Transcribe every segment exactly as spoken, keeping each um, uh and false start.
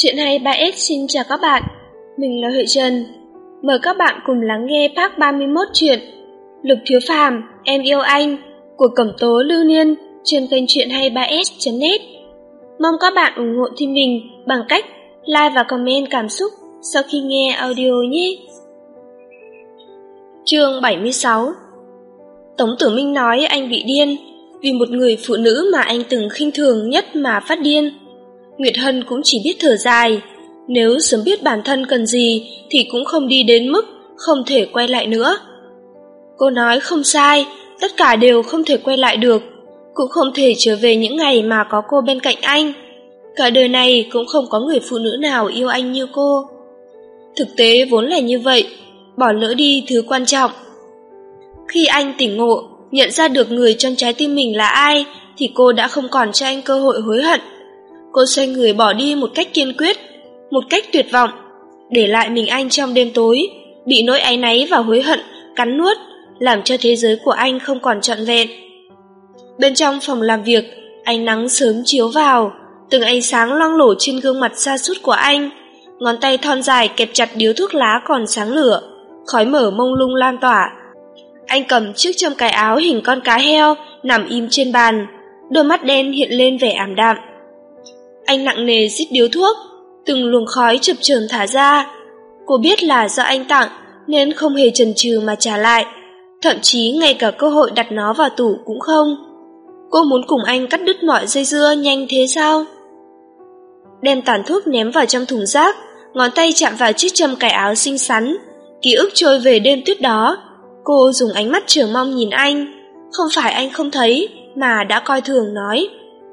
Chuyện hay ba S xin chào các bạn, mình là Huệ Trần. Mời các bạn cùng lắng nghe part ba mươi mốt chuyện Lục Thiếu Phàm, Em Yêu Anh của Cẩm Tố Lưu Niên trên kênh Chuyện Hay ba S chấm net. Mong các bạn ủng hộ team mình bằng cách like và comment cảm xúc sau khi nghe audio nhé. Chương bảy mươi sáu. Tống Tử Minh nói anh bị điên vì một người phụ nữ mà anh từng khinh thường nhất mà phát điên. Nguyệt Hân cũng chỉ biết thở dài, nếu sớm biết bản thân cần gì thì cũng không đi đến mức không thể quay lại nữa. Cô nói không sai, tất cả đều không thể quay lại được, cũng không thể trở về những ngày mà có cô bên cạnh anh. Cả đời này cũng không có người phụ nữ nào yêu anh như cô. Thực tế vốn là như vậy, bỏ lỡ đi thứ quan trọng. Khi anh tỉnh ngộ, nhận ra được người trong trái tim mình là ai, thì cô đã không còn cho anh cơ hội hối hận. Cô xoay người bỏ đi một cách kiên quyết, một cách tuyệt vọng, để lại mình anh trong đêm tối, bị nỗi áy náy và hối hận cắn nuốt, làm cho thế giới của anh không còn trọn vẹn. Bên trong phòng làm việc, ánh nắng sớm chiếu vào, từng ánh sáng loang lổ trên gương mặt sa sút của anh, ngón tay thon dài kẹp chặt điếu thuốc lá còn sáng lửa, khói mở mông lung lan tỏa. Anh cầm chiếc châm cài áo hình con cá heo nằm im trên bàn, đôi mắt đen hiện lên vẻ ảm đạm. Anh nặng nề rít điếu thuốc, từng luồng khói chập chờn thả ra. Cô biết là do anh tặng nên không hề chần chừ mà trả lại, thậm chí ngay cả cơ hội đặt nó vào tủ cũng không. Cô muốn cùng anh cắt đứt mọi dây dưa nhanh thế sao? Đem tàn thuốc ném vào trong thùng rác, ngón tay chạm vào chiếc châm cài áo xinh xắn, ký ức trôi về đêm tuyết đó. Cô dùng ánh mắt chờ mong nhìn anh, không phải anh không thấy mà đã coi thường nói.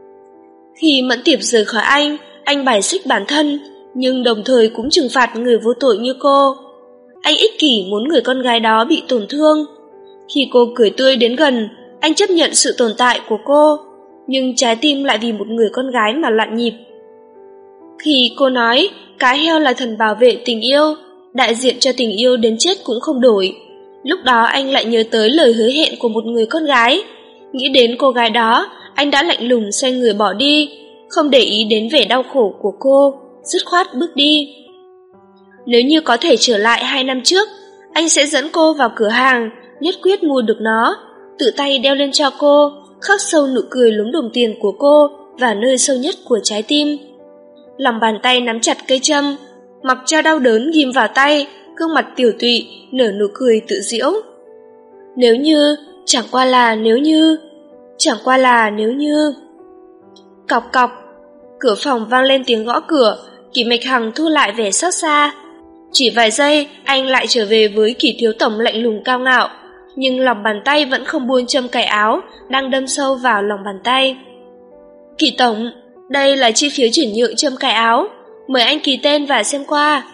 Khi Mẫn Tiệp rời khỏi anh, anh bài xích bản thân, nhưng đồng thời cũng trừng phạt người vô tội như cô. Anh ích kỷ muốn người con gái đó bị tổn thương. Khi cô cười tươi đến gần, anh chấp nhận sự tồn tại của cô, nhưng trái tim lại vì một người con gái mà loạn nhịp. Khi cô nói cá heo là thần bảo vệ tình yêu, đại diện cho tình yêu đến chết cũng không đổi, lúc đó anh lại nhớ tới lời hứa hẹn của một người con gái. Nghĩ đến cô gái đó, anh đã lạnh lùng xoay người bỏ đi, không để ý đến vẻ đau khổ của cô, dứt khoát bước đi. Nếu như có thể trở lại hai năm trước, anh sẽ dẫn cô vào cửa hàng, nhất quyết mua được nó, tự tay đeo lên cho cô, khắc sâu nụ cười lúng đồng tiền của cô vào nơi sâu nhất của trái tim. Lòng bàn tay nắm chặt cây châm, mặc cho đau đớn ghim vào tay, gương mặt tiểu tụy nở nụ cười tự giễu. Nếu như, chẳng qua là nếu như, chẳng qua là nếu như. Cọc cọc, cửa phòng vang lên tiếng gõ cửa. Kỷ Mạch Hằng thu lại vẻ xót xa. Chỉ vài giây, anh lại trở về với Kỷ thiếu tổng lạnh lùng cao ngạo, nhưng lòng bàn tay vẫn không buông châm cài áo đang đâm sâu vào lòng bàn tay. Kỷ tổng, đây là chi phiếu chuyển nhượng châm cài áo, mời anh ký tên và xem qua.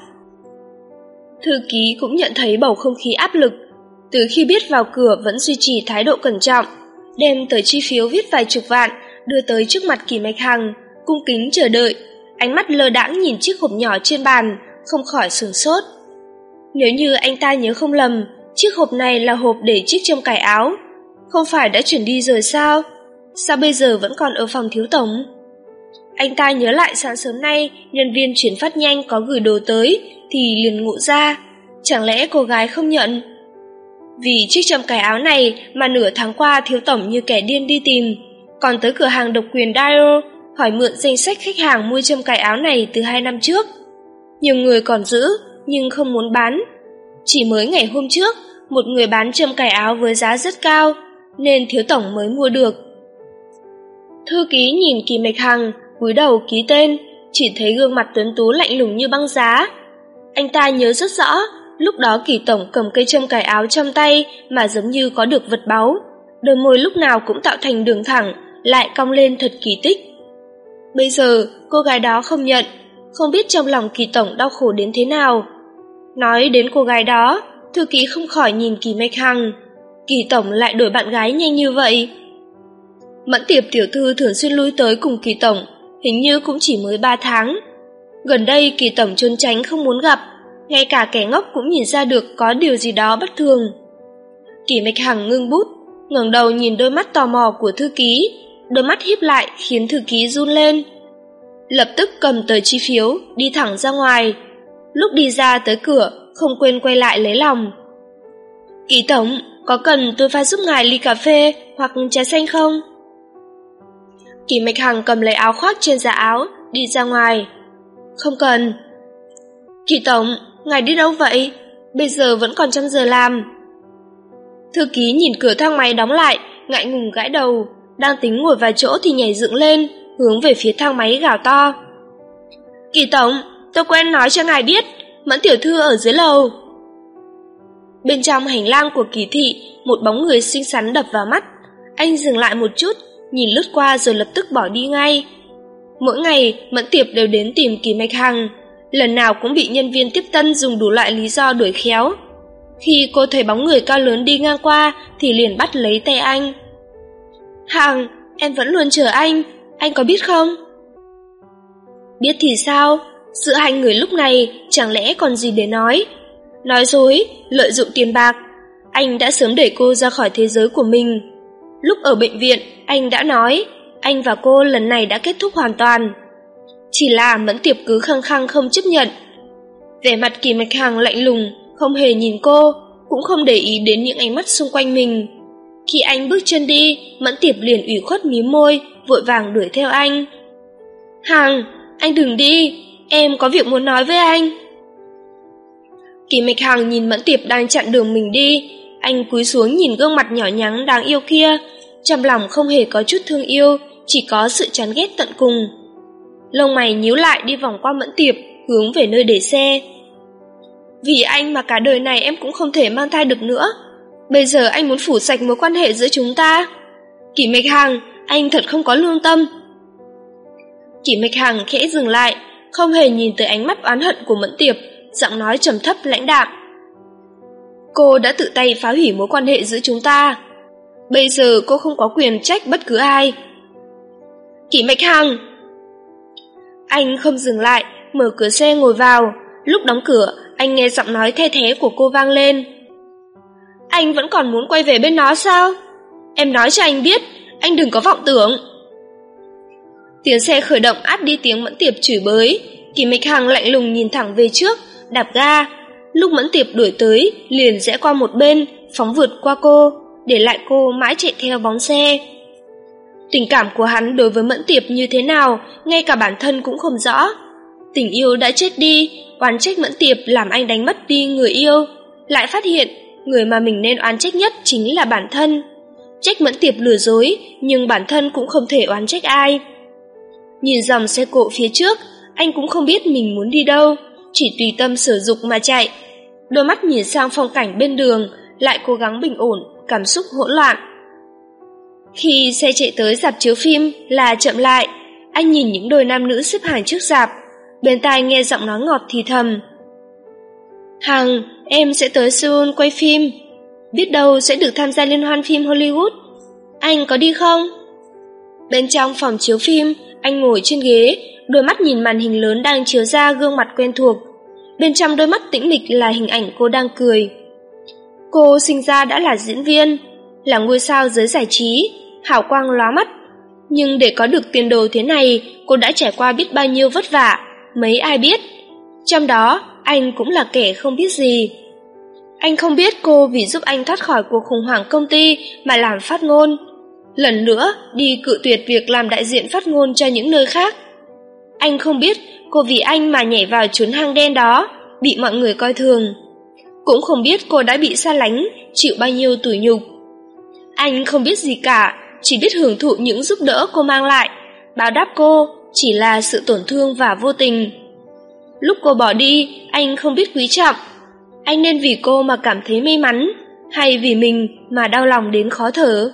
Thư ký cũng nhận thấy bầu không khí áp lực, từ khi biết vào cửa vẫn duy trì thái độ cẩn trọng, đem tờ chi phiếu viết vài chục vạn đưa tới trước mặt Kỷ Mạch Hằng, cung kính chờ đợi, ánh mắt lơ đãng nhìn chiếc hộp nhỏ trên bàn, không khỏi sửng sốt. Nếu như anh ta nhớ không lầm, chiếc hộp này là hộp để chiếc châm cài áo, không phải đã chuyển đi rồi sao? Sao bây giờ vẫn còn ở phòng thiếu tổng? Anh ta nhớ lại sáng sớm nay nhân viên chuyển phát nhanh có gửi đồ tới thì liền ngộ ra, chẳng lẽ cô gái không nhận? Vì chiếc châm cài áo này mà nửa tháng qua thiếu tổng như kẻ điên đi tìm, còn tới cửa hàng độc quyền Dio hỏi mượn danh sách khách hàng mua châm cài áo này từ hai năm trước. Nhiều người còn giữ nhưng không muốn bán. Chỉ mới ngày hôm trước, một người bán châm cài áo với giá rất cao, nên thiếu tổng mới mua được. Thư ký nhìn Kỷ Mạch Hằng, cúi đầu ký tên, chỉ thấy gương mặt tuấn tú lạnh lùng như băng giá. Anh ta nhớ rất rõ, lúc đó Kỷ tổng cầm cây châm cài áo trong tay mà giống như có được vật báu, đôi môi lúc nào cũng tạo thành đường thẳng, lại cong lên thật kỳ tích. Bây giờ cô gái đó không nhận, không biết trong lòng Kỷ tổng đau khổ đến thế nào. Nói đến cô gái đó, thư ký không khỏi nhìn Kỷ Mạch Hằng. Kỷ tổng lại đổi bạn gái nhanh như vậy. Mẫn Tiệp tiểu thư thường xuyên lui tới cùng Kỷ tổng, hình như cũng chỉ mới ba tháng. Gần đây Kỷ tổng trốn tránh không muốn gặp, ngay cả kẻ ngốc cũng nhìn ra được có điều gì đó bất thường. Kỷ Mạch Hằng ngưng bút, ngẩng đầu nhìn đôi mắt tò mò của thư ký, đôi mắt híp lại khiến thư ký run lên. lập tức cầm tờ chi phiếu, đi thẳng ra ngoài. Lúc đi ra tới cửa, không quên quay lại lấy lòng. Kỳ tổng, có cần tôi pha giúp ngài ly cà phê hoặc trà xanh không? Kỳ Mạch Hằng cầm lấy áo khoác trên giá áo, đi ra ngoài. Không cần. Kỳ tổng, ngài đi đâu vậy? Bây giờ vẫn còn trong giờ làm. Thư ký nhìn cửa thang máy đóng lại, ngại ngùng gãi đầu, đang tính ngồi vài chỗ thì nhảy dựng lên, hướng về phía thang máy gào to. Kỳ tổng, tôi quen nói cho ngài biết, Mẫn tiểu thư ở dưới lầu. Bên trong hành lang của Kỳ thị, một bóng người xinh xắn đập vào mắt. Anh dừng lại một chút, nhìn lướt qua rồi lập tức bỏ đi ngay. Mỗi ngày, Mẫn Tiệp đều đến tìm Kỳ Mạch Hằng, lần nào cũng bị nhân viên tiếp tân dùng đủ loại lý do đuổi khéo. Khi cô thấy bóng người cao lớn đi ngang qua thì liền bắt lấy tay anh. Hằng, em vẫn luôn chờ anh, anh có biết không? Biết thì sao, giữa hai người lúc này chẳng lẽ còn gì để nói. Nói dối, lợi dụng tiền bạc, anh đã sớm đẩy cô ra khỏi thế giới của mình. Lúc ở bệnh viện, anh đã nói, anh và cô lần này đã kết thúc hoàn toàn. Chỉ là Mẫn Tiệp cứ khăng khăng không chấp nhận. Vẻ mặt Kỳ Mạch Hằng lạnh lùng, không hề nhìn cô, cũng không để ý đến những ánh mắt xung quanh mình. Khi anh bước chân đi, Mẫn Tiệp liền ủy khuất mím môi, vội vàng đuổi theo anh. Hằng, anh đừng đi, em có việc muốn nói với anh. Kỳ Mạch Hằng nhìn Mẫn Tiệp đang chặn đường mình đi, anh cúi xuống nhìn gương mặt nhỏ nhắn đáng yêu kia, trong lòng không hề có chút thương yêu, chỉ có sự chán ghét tận cùng. Lông mày nhíu lại đi vòng qua Mẫn Tiệp, hướng về nơi để xe. Vì anh mà cả đời này em cũng không thể mang thai được nữa. Bây giờ anh muốn phủ sạch mối quan hệ giữa chúng ta. Kỳ Mạch Hằng, anh thật không có lương tâm. Kỳ Mạch Hằng khẽ dừng lại, không hề nhìn tới ánh mắt oán hận của Mẫn Tiệp, giọng nói trầm thấp lãnh đạm. Cô đã tự tay phá hủy mối quan hệ giữa chúng ta. Bây giờ cô không có quyền trách bất cứ ai. Kỳ Mạch Hằng! Anh không dừng lại, mở cửa xe ngồi vào. Lúc đóng cửa, anh nghe giọng nói the thé của cô vang lên. Anh vẫn còn muốn quay về bên nó sao? Em nói cho anh biết, anh đừng có vọng tưởng. Tiếng xe khởi động át đi tiếng Mẫn Tiệp chửi bới. Kỳ Mạch Hằng lạnh lùng nhìn thẳng về trước, đạp ga. Lúc Mẫn Tiệp đuổi tới, liền rẽ qua một bên, phóng vượt qua cô, để lại cô mãi chạy theo bóng xe. Tình cảm của hắn đối với Mẫn Tiệp như thế nào, ngay cả bản thân cũng không rõ. Tình yêu đã chết đi, oán trách Mẫn Tiệp làm anh đánh mất đi người yêu, lại phát hiện người mà mình nên oán trách nhất chính là bản thân. Trách Mẫn Tiệp lừa dối, nhưng bản thân cũng không thể oán trách ai. Nhìn dòng xe cộ phía trước, anh cũng không biết mình muốn đi đâu, chỉ tùy tâm sở dục mà chạy. Đôi mắt nhìn sang phong cảnh bên đường, lại cố gắng bình ổn, cảm xúc hỗn loạn. Khi xe chạy tới rạp chiếu phim là chậm lại, anh nhìn những đôi nam nữ xếp hàng trước rạp, bên tai nghe giọng nói ngọt thì thầm. Hằng, em sẽ tới Seoul quay phim, biết đâu sẽ được tham gia liên hoan phim Hollywood. Anh có đi không? Bên trong phòng chiếu phim, anh ngồi trên ghế, đôi mắt nhìn màn hình lớn đang chiếu ra gương mặt quen thuộc. Bên trong đôi mắt tĩnh mịch là hình ảnh cô đang cười. Cô sinh ra đã là diễn viên, là ngôi sao giới giải trí, hào quang lóa mắt. Nhưng để có được tiền đồ thế này, cô đã trải qua biết bao nhiêu vất vả, mấy ai biết. Trong đó, anh cũng là kẻ không biết gì. Anh không biết cô vì giúp anh thoát khỏi cuộc khủng hoảng công ty mà làm phát ngôn. Lần nữa, đi cự tuyệt việc làm đại diện phát ngôn cho những nơi khác. Anh không biết cô vì anh mà nhảy vào chốn hang đen đó, bị mọi người coi thường. Cũng không biết cô đã bị xa lánh, chịu bao nhiêu tủi nhục. Anh không biết gì cả, chỉ biết hưởng thụ những giúp đỡ cô mang lại, báo đáp cô chỉ là sự tổn thương và vô tình. Lúc cô bỏ đi, anh không biết quý trọng. Anh nên vì cô mà cảm thấy may mắn, hay vì mình mà đau lòng đến khó thở.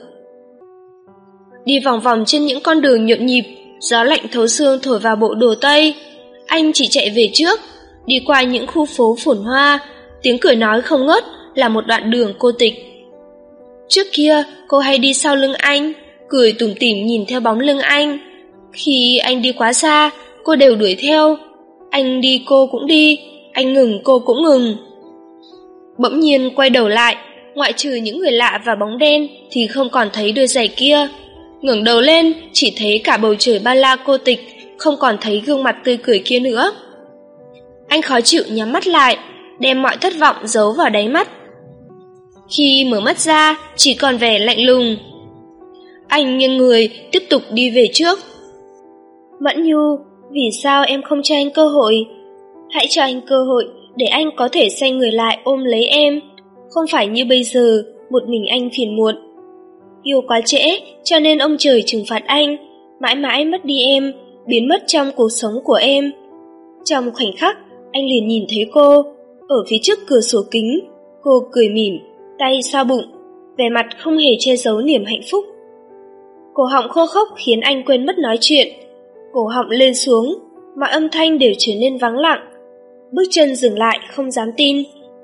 Đi vòng vòng trên những con đường nhộn nhịp, gió lạnh thấu xương thổi vào bộ đồ tây. Anh chỉ chạy về trước, đi qua những khu phố phồn hoa, tiếng cười nói không ngớt là một đoạn đường cô tịch. Trước kia, cô hay đi sau lưng anh, cười tủm tỉm nhìn theo bóng lưng anh. Khi anh đi quá xa, cô đều đuổi theo. Anh đi cô cũng đi, anh ngừng cô cũng ngừng. Bỗng nhiên quay đầu lại, ngoại trừ những người lạ và bóng đen thì không còn thấy đôi giày kia. Ngẩng đầu lên, chỉ thấy cả bầu trời bao la cô tịch, không còn thấy gương mặt tươi cười kia nữa. Anh khó chịu nhắm mắt lại, đem mọi thất vọng giấu vào đáy mắt. Khi mở mắt ra, chỉ còn vẻ lạnh lùng. Anh nghiêng người, tiếp tục đi về trước. Mẫn Nhu, vì sao em không cho anh cơ hội? Hãy cho anh cơ hội để anh có thể xoay người lại ôm lấy em. Không phải như bây giờ, một mình anh phiền muộn. Yêu quá trễ, cho nên ông trời trừng phạt anh, mãi mãi mất đi em, biến mất trong cuộc sống của em. Trong khoảnh khắc, anh liền nhìn thấy cô, ở phía trước cửa sổ kính. Cô cười mỉm, tay xoa bụng, vẻ mặt không hề che giấu niềm hạnh phúc. Cổ họng khô khốc khiến anh quên mất nói chuyện. Cổ họng lên xuống, mọi âm thanh đều trở nên vắng lặng. Bước chân dừng lại, không dám tin.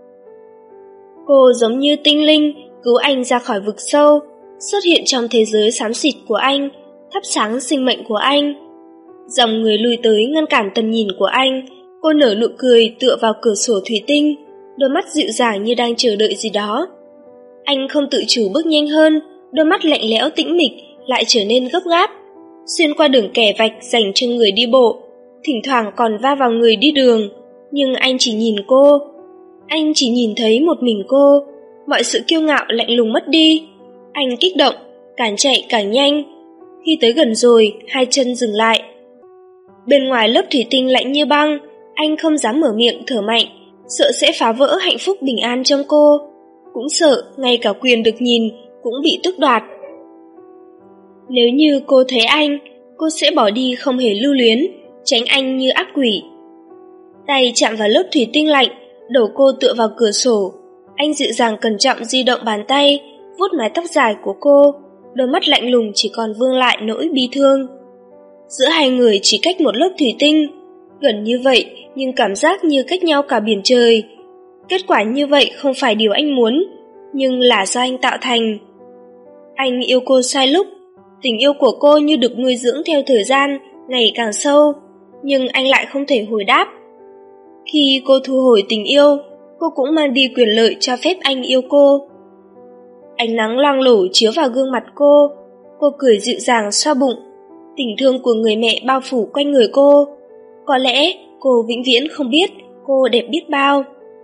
Cô giống như tinh linh, cứu anh ra khỏi vực sâu, xuất hiện trong thế giới xám xịt của anh, thắp sáng sinh mệnh của anh. Dòng người lui tới ngăn cản tầm nhìn của anh. Cô nở nụ cười tựa vào cửa sổ thủy tinh, đôi mắt dịu dàng như đang chờ đợi gì đó. Anh không tự chủ bước nhanh hơn, đôi mắt lạnh lẽo tĩnh mịch lại trở nên gấp gáp. Xuyên qua đường kẻ vạch dành cho người đi bộ, thỉnh thoảng còn va vào người đi đường, nhưng anh chỉ nhìn cô. Anh chỉ nhìn thấy một mình cô, mọi sự kiêu ngạo lạnh lùng mất đi. Anh kích động, càng chạy càng nhanh. Khi tới gần rồi, hai chân dừng lại. Bên ngoài lớp thủy tinh lạnh như băng, anh không dám mở miệng thở mạnh, sợ sẽ phá vỡ hạnh phúc bình an trong cô. Cũng sợ ngay cả quyền được nhìn cũng bị tước đoạt. Nếu như cô thấy anh, cô sẽ bỏ đi không hề lưu luyến, tránh anh như ác quỷ. Tay chạm vào lớp thủy tinh lạnh, đầu cô tựa vào cửa sổ. Anh dịu dàng cẩn trọng di động bàn tay, vuốt mái tóc dài của cô, đôi mắt lạnh lùng chỉ còn vương lại nỗi bi thương. Giữa hai người chỉ cách một lớp thủy tinh, gần như vậy nhưng cảm giác như cách nhau cả biển trời. Kết quả như vậy không phải điều anh muốn, nhưng là do anh tạo thành. Anh yêu cô sai lúc, tình yêu của cô như được nuôi dưỡng theo thời gian, ngày càng sâu, nhưng anh lại không thể hồi đáp. Khi cô thu hồi tình yêu, cô cũng mang đi quyền lợi cho phép anh yêu cô. Ánh nắng loang lổ chiếu vào gương mặt cô, cô cười dịu dàng xoa bụng. Tình thương của người mẹ bao phủ quanh người cô. Có lẽ cô vĩnh viễn không biết cô đẹp biết bao.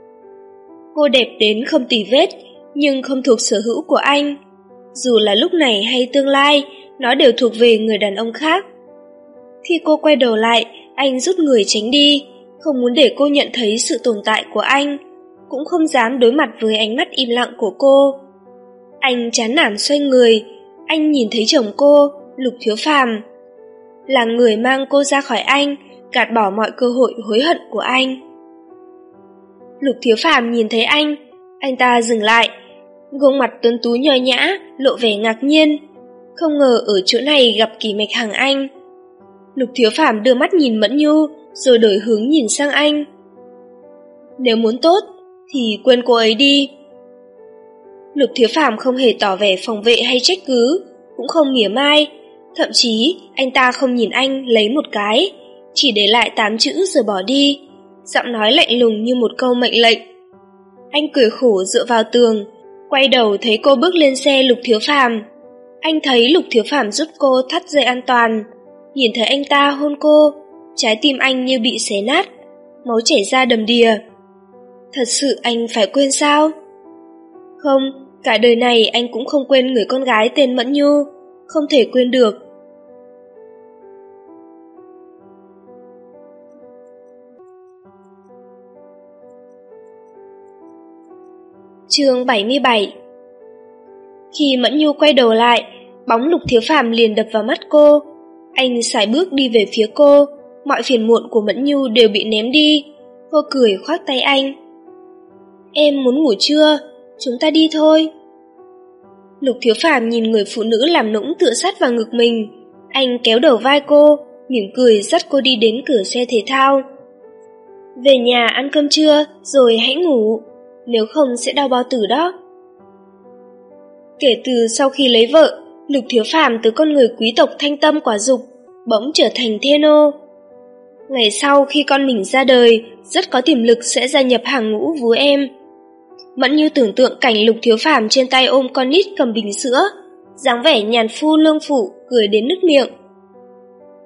Cô đẹp đến không tì vết, nhưng không thuộc sở hữu của anh. Dù là lúc này hay tương lai, nó đều thuộc về người đàn ông khác. Khi cô quay đầu lại, anh rút người tránh đi, không muốn để cô nhận thấy sự tồn tại của anh, cũng không dám đối mặt với ánh mắt im lặng của cô. Anh chán nản xoay người, anh nhìn thấy chồng cô, Lục Thiếu Phàm, là người mang cô ra khỏi anh, gạt bỏ mọi cơ hội hối hận của anh. Lục Thiếu Phàm nhìn thấy anh, anh ta dừng lại, gương mặt tuấn tú nho nhã, lộ vẻ ngạc nhiên. Không ngờ ở chỗ này gặp Kỷ Mạch Hằng anh. Lục Thiếu Phàm đưa mắt nhìn Mẫn Nhu, rồi đổi hướng nhìn sang anh. Nếu muốn tốt, thì quên cô ấy đi. Lục Thiếu Phàm không hề tỏ vẻ phòng vệ hay trách cứ, cũng không mỉa mai. Thậm chí, anh ta không nhìn anh lấy một cái, chỉ để lại tám chữ rồi bỏ đi, giọng nói lạnh lùng như một câu mệnh lệnh. Anh cười khổ dựa vào tường, quay đầu thấy cô bước lên xe Lục Thiếu Phàm. Anh thấy Lục Thiếu Phàm giúp cô thắt dây an toàn, nhìn thấy anh ta hôn cô, trái tim anh như bị xé nát, máu chảy ra đầm đìa. Thật sự anh phải quên sao? Không, cả đời này anh cũng không quên người con gái tên Mẫn Nhu, không thể quên được. Chương bảy mươi bảy. Khi Mẫn Nhu quay đầu lại, bóng Lục Thiếu Phàm liền đập vào mắt cô. Anh sải bước đi về phía cô, mọi phiền muộn của Mẫn Nhu đều bị ném đi. Cô cười khoác tay anh. Em muốn ngủ chưa? Chúng ta đi thôi. Lục Thiếu Phàm nhìn người phụ nữ làm nũng tựa sát vào ngực mình. Anh kéo đầu vai cô, mỉm cười dắt cô đi đến cửa xe thể thao. Về nhà ăn cơm trưa rồi hãy ngủ, nếu không sẽ đau bao tử đó. Kể từ sau khi lấy vợ, Lục Thiếu Phàm từ con người quý tộc thanh tâm quả dục bỗng trở thành thê nô. Ngày sau khi con mình ra đời, rất có tiềm lực sẽ gia nhập hàng ngũ vú em. Mẫn Như tưởng tượng cảnh Lục Thiếu Phàm trên tay ôm con nít cầm bình sữa, dáng vẻ nhàn phu lương phụ, cười đến nứt miệng.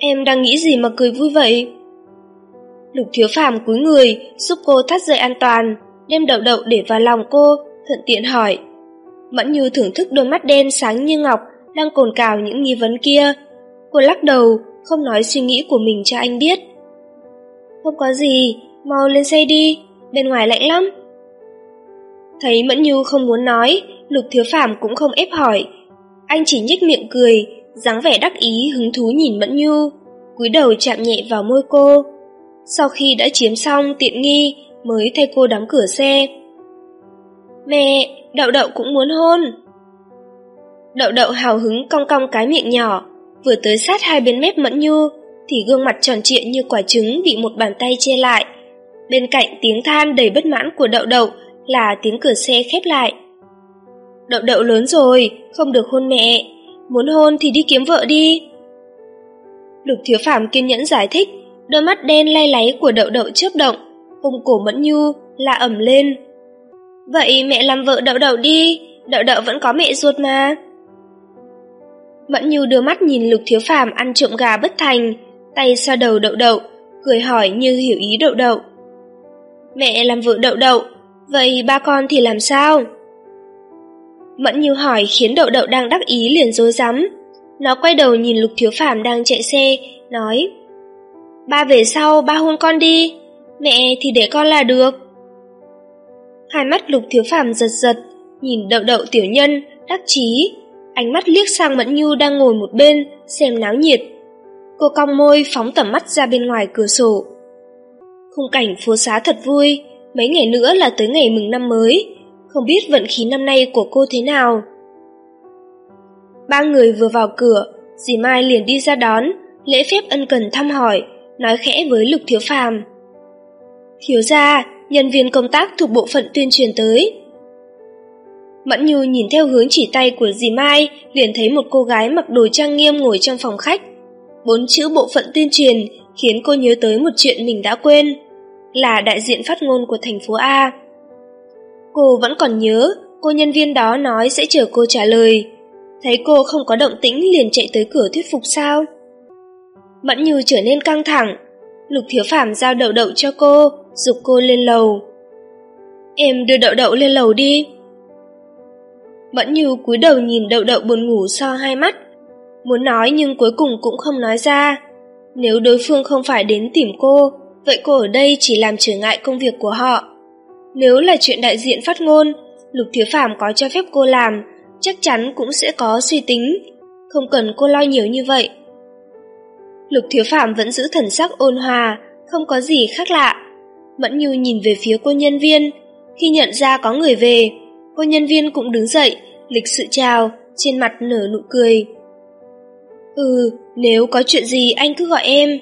Em đang nghĩ gì mà cười vui vậy? Lục Thiếu Phàm cúi người giúp cô thắt dây an toàn, đem Đậu Đậu để vào lòng cô, thuận tiện hỏi. Mẫn Như thưởng thức đôi mắt đen sáng như ngọc đang cồn cào những nghi vấn kia. Cô lắc đầu, không nói suy nghĩ của mình cho anh biết. Không có gì, mau lên xe đi, bên ngoài lạnh lắm. Thấy Mẫn Như không muốn nói, Lục Thiếu Phàm cũng không ép hỏi. Anh chỉ nhếch miệng cười, dáng vẻ đắc ý hứng thú nhìn Mẫn Như, cúi đầu chạm nhẹ vào môi cô. Sau khi đã chiếm xong tiện nghi, mới thay cô đóng cửa xe. Mẹ, Đậu Đậu cũng muốn hôn. Đậu Đậu hào hứng cong cong cái miệng nhỏ, vừa tới sát hai bên mép Mẫn Như, thì gương mặt tròn trịa như quả trứng bị một bàn tay che lại. Bên cạnh tiếng than đầy bất mãn của Đậu Đậu là tiếng cửa xe khép lại. Đậu Đậu lớn rồi, không được hôn mẹ, muốn hôn thì đi kiếm vợ đi. Lục Thiếu Phàm kiên nhẫn giải thích, đôi mắt đen lay láy của Đậu Đậu chớp động, ôm cổ Mẫn Như la ầm lên. Vậy mẹ làm vợ Đậu Đậu đi, Đậu Đậu vẫn có mẹ ruột mà. Mẫn Như đưa mắt nhìn Lục Thiếu Phàm ăn trộm gà bất thành, tay xoa đầu Đậu Đậu, cười hỏi như hiểu ý Đậu Đậu. Mẹ làm vợ Đậu Đậu, vậy ba con thì làm sao? Mẫn Như hỏi khiến Đậu Đậu đang đắc ý liền rối rắm. Nó quay đầu nhìn Lục Thiếu Phàm đang chạy xe, nói: Ba về sau, ba hôn con đi, mẹ thì để con là được. Hai mắt Lục Thiếu Phàm giật giật, nhìn Đậu Đậu tiểu nhân, đắc chí, ánh mắt liếc sang Mẫn Như đang ngồi một bên, xem náo nhiệt. Cô cong môi phóng tầm mắt ra bên ngoài cửa sổ. Khung cảnh phố xá thật vui, mấy ngày nữa là tới ngày mừng năm mới, không biết vận khí năm nay của cô thế nào. Ba người vừa vào cửa, dì Mai liền đi ra đón, lễ phép ân cần thăm hỏi, nói khẽ với Lục Thiếu Phàm. Thiếu gia, nhân viên công tác thuộc bộ phận tuyên truyền tới. Mẫn Như nhìn theo hướng chỉ tay của dì Mai, liền thấy một cô gái mặc đồ trang nghiêm ngồi trong phòng khách. Bốn chữ bộ phận tuyên truyền khiến cô nhớ tới một chuyện mình đã quên, là đại diện phát ngôn của thành phố A. Cô vẫn còn nhớ, cô nhân viên đó nói sẽ chờ cô trả lời. Thấy cô không có động tĩnh liền chạy tới cửa thuyết phục sao. Mẫn Như trở nên căng thẳng. Lục Thiếu Phàm giao Đậu Đậu cho cô, giục cô lên lầu. Em đưa Đậu Đậu lên lầu đi. Mẫn Như cúi đầu nhìn Đậu Đậu buồn ngủ so hai mắt, muốn nói nhưng cuối cùng cũng không nói ra. Nếu đối phương không phải đến tìm cô, vậy cô ở đây chỉ làm trở ngại công việc của họ. Nếu là chuyện đại diện phát ngôn, Lục Thiếu Phàm có cho phép cô làm, chắc chắn cũng sẽ có suy tính, không cần cô lo nhiều như vậy. Lục Thiếu Phàm vẫn giữ thần sắc ôn hòa, không có gì khác lạ. Mẫn Như nhìn về phía cô nhân viên, khi nhận ra có người về, cô nhân viên cũng đứng dậy, lịch sự chào, trên mặt nở nụ cười. Ừ, nếu có chuyện gì anh cứ gọi em.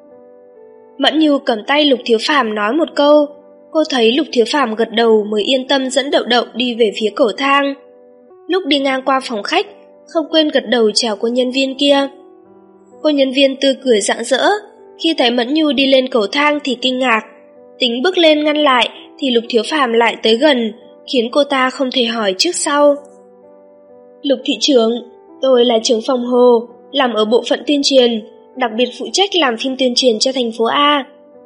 Mẫn Như cầm tay Lục Thiếu Phàm nói một câu, cô thấy Lục Thiếu Phàm gật đầu mới yên tâm dẫn Đậu Đậu đi về phía cầu thang. Lúc đi ngang qua phòng khách, không quên gật đầu chào cô nhân viên kia. Cô nhân viên tươi cười rạng rỡ, khi thấy Mẫn Như đi lên cầu thang thì kinh ngạc, tính bước lên ngăn lại thì Lục Thiếu Phàm lại tới gần, khiến cô ta không thể hỏi trước sau. Lục thị trưởng, tôi là trưởng phòng Hồ, làm ở bộ phận tuyên truyền, đặc biệt phụ trách làm phim tuyên truyền cho thành phố A.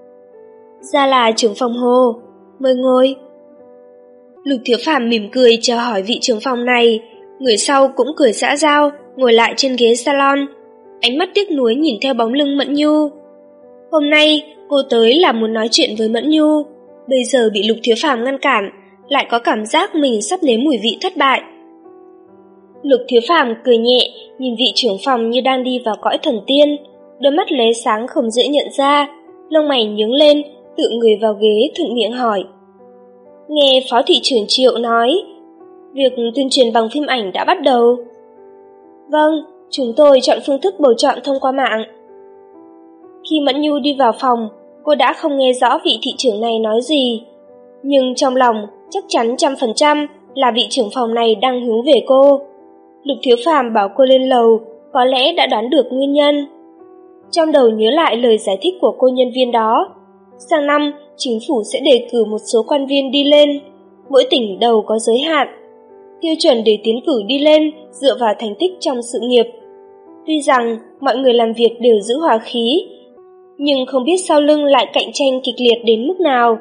Ra là trưởng phòng Hồ, mời ngồi. Lục Thiếu Phàm mỉm cười chào hỏi vị trưởng phòng này, người sau cũng cười xã giao, ngồi lại trên ghế salon, ánh mắt tiếc nuối nhìn theo bóng lưng Mẫn Như. Hôm nay cô tới là muốn nói chuyện với Mẫn Như, bây giờ bị Lục Thiếu Phàm ngăn cản, lại có cảm giác mình sắp nếm mùi vị thất bại. Lục Thiếu Phàm cười nhẹ, nhìn vị trưởng phòng như đang đi vào cõi thần tiên, đôi mắt lóe sáng không dễ nhận ra, lông mày nhướng lên, tựa người vào ghế thuận miệng hỏi. Nghe Phó thị trưởng Triệu nói, việc tuyên truyền bằng phim ảnh đã bắt đầu. Vâng, chúng tôi chọn phương thức bầu chọn thông qua mạng. Khi Mẫn Như đi vào phòng, cô đã không nghe rõ vị thị trưởng này nói gì, nhưng trong lòng chắc chắn trăm phần trăm là vị trưởng phòng này đang hướng về cô. Lục Thiếu Phàm bảo cô lên lầu, có lẽ đã đoán được nguyên nhân. Trong đầu nhớ lại lời giải thích của cô nhân viên đó, sang năm chính phủ sẽ đề cử một số quan viên đi lên, mỗi tỉnh đầu có giới hạn. Tiêu chuẩn để tiến cử đi lên dựa vào thành tích trong sự nghiệp. Tuy rằng mọi người làm việc đều giữ hòa khí, nhưng không biết sau lưng lại cạnh tranh kịch liệt đến mức nào.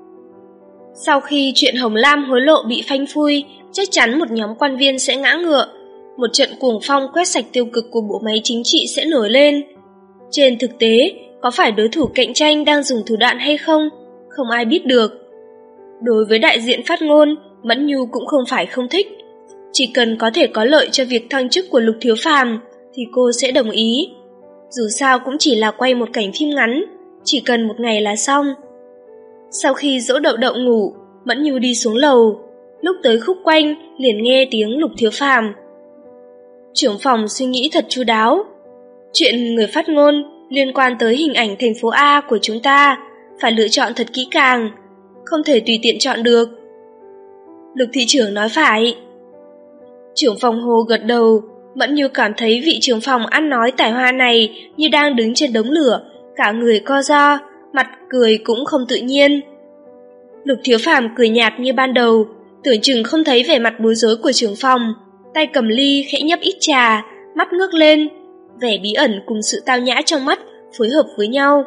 Sau khi chuyện Hồng Lam hối lộ bị phanh phui, chắc chắn một nhóm quan viên sẽ ngã ngựa, một trận cuồng phong quét sạch tiêu cực của bộ máy chính trị sẽ nổi lên. Trên thực tế, có phải đối thủ cạnh tranh đang dùng thủ đoạn hay không, không ai biết được. Đối với đại diện phát ngôn, Mẫn Nhu cũng không phải không thích. Chỉ cần có thể có lợi cho việc thăng chức của Lục Thiếu Phàm thì cô sẽ đồng ý. Dù sao cũng chỉ là quay một cảnh phim ngắn, chỉ cần một ngày là xong. Sau khi dỗ Đậu Đậu ngủ, Mẫn Nhu đi xuống lầu. Lúc tới khúc quanh, liền nghe tiếng Lục Thiếu Phàm. Trưởng phòng suy nghĩ thật chu đáo. Chuyện người phát ngôn liên quan tới hình ảnh thành phố A của chúng ta, phải lựa chọn thật kỹ càng, không thể tùy tiện chọn được. Lục thị trưởng nói phải. Trưởng phòng Hồ gật đầu. Mẫn Nhu cảm thấy vị trưởng phòng ăn nói tài hoa này như đang đứng trên đống lửa, cả người co ro, mặt cười cũng không tự nhiên. Lục Thiếu Phàm cười nhạt như ban đầu, tưởng chừng không thấy vẻ mặt bối rối của trưởng phòng, tay cầm ly khẽ nhấp ít trà, mắt ngước lên, vẻ bí ẩn cùng sự tao nhã trong mắt phối hợp với nhau.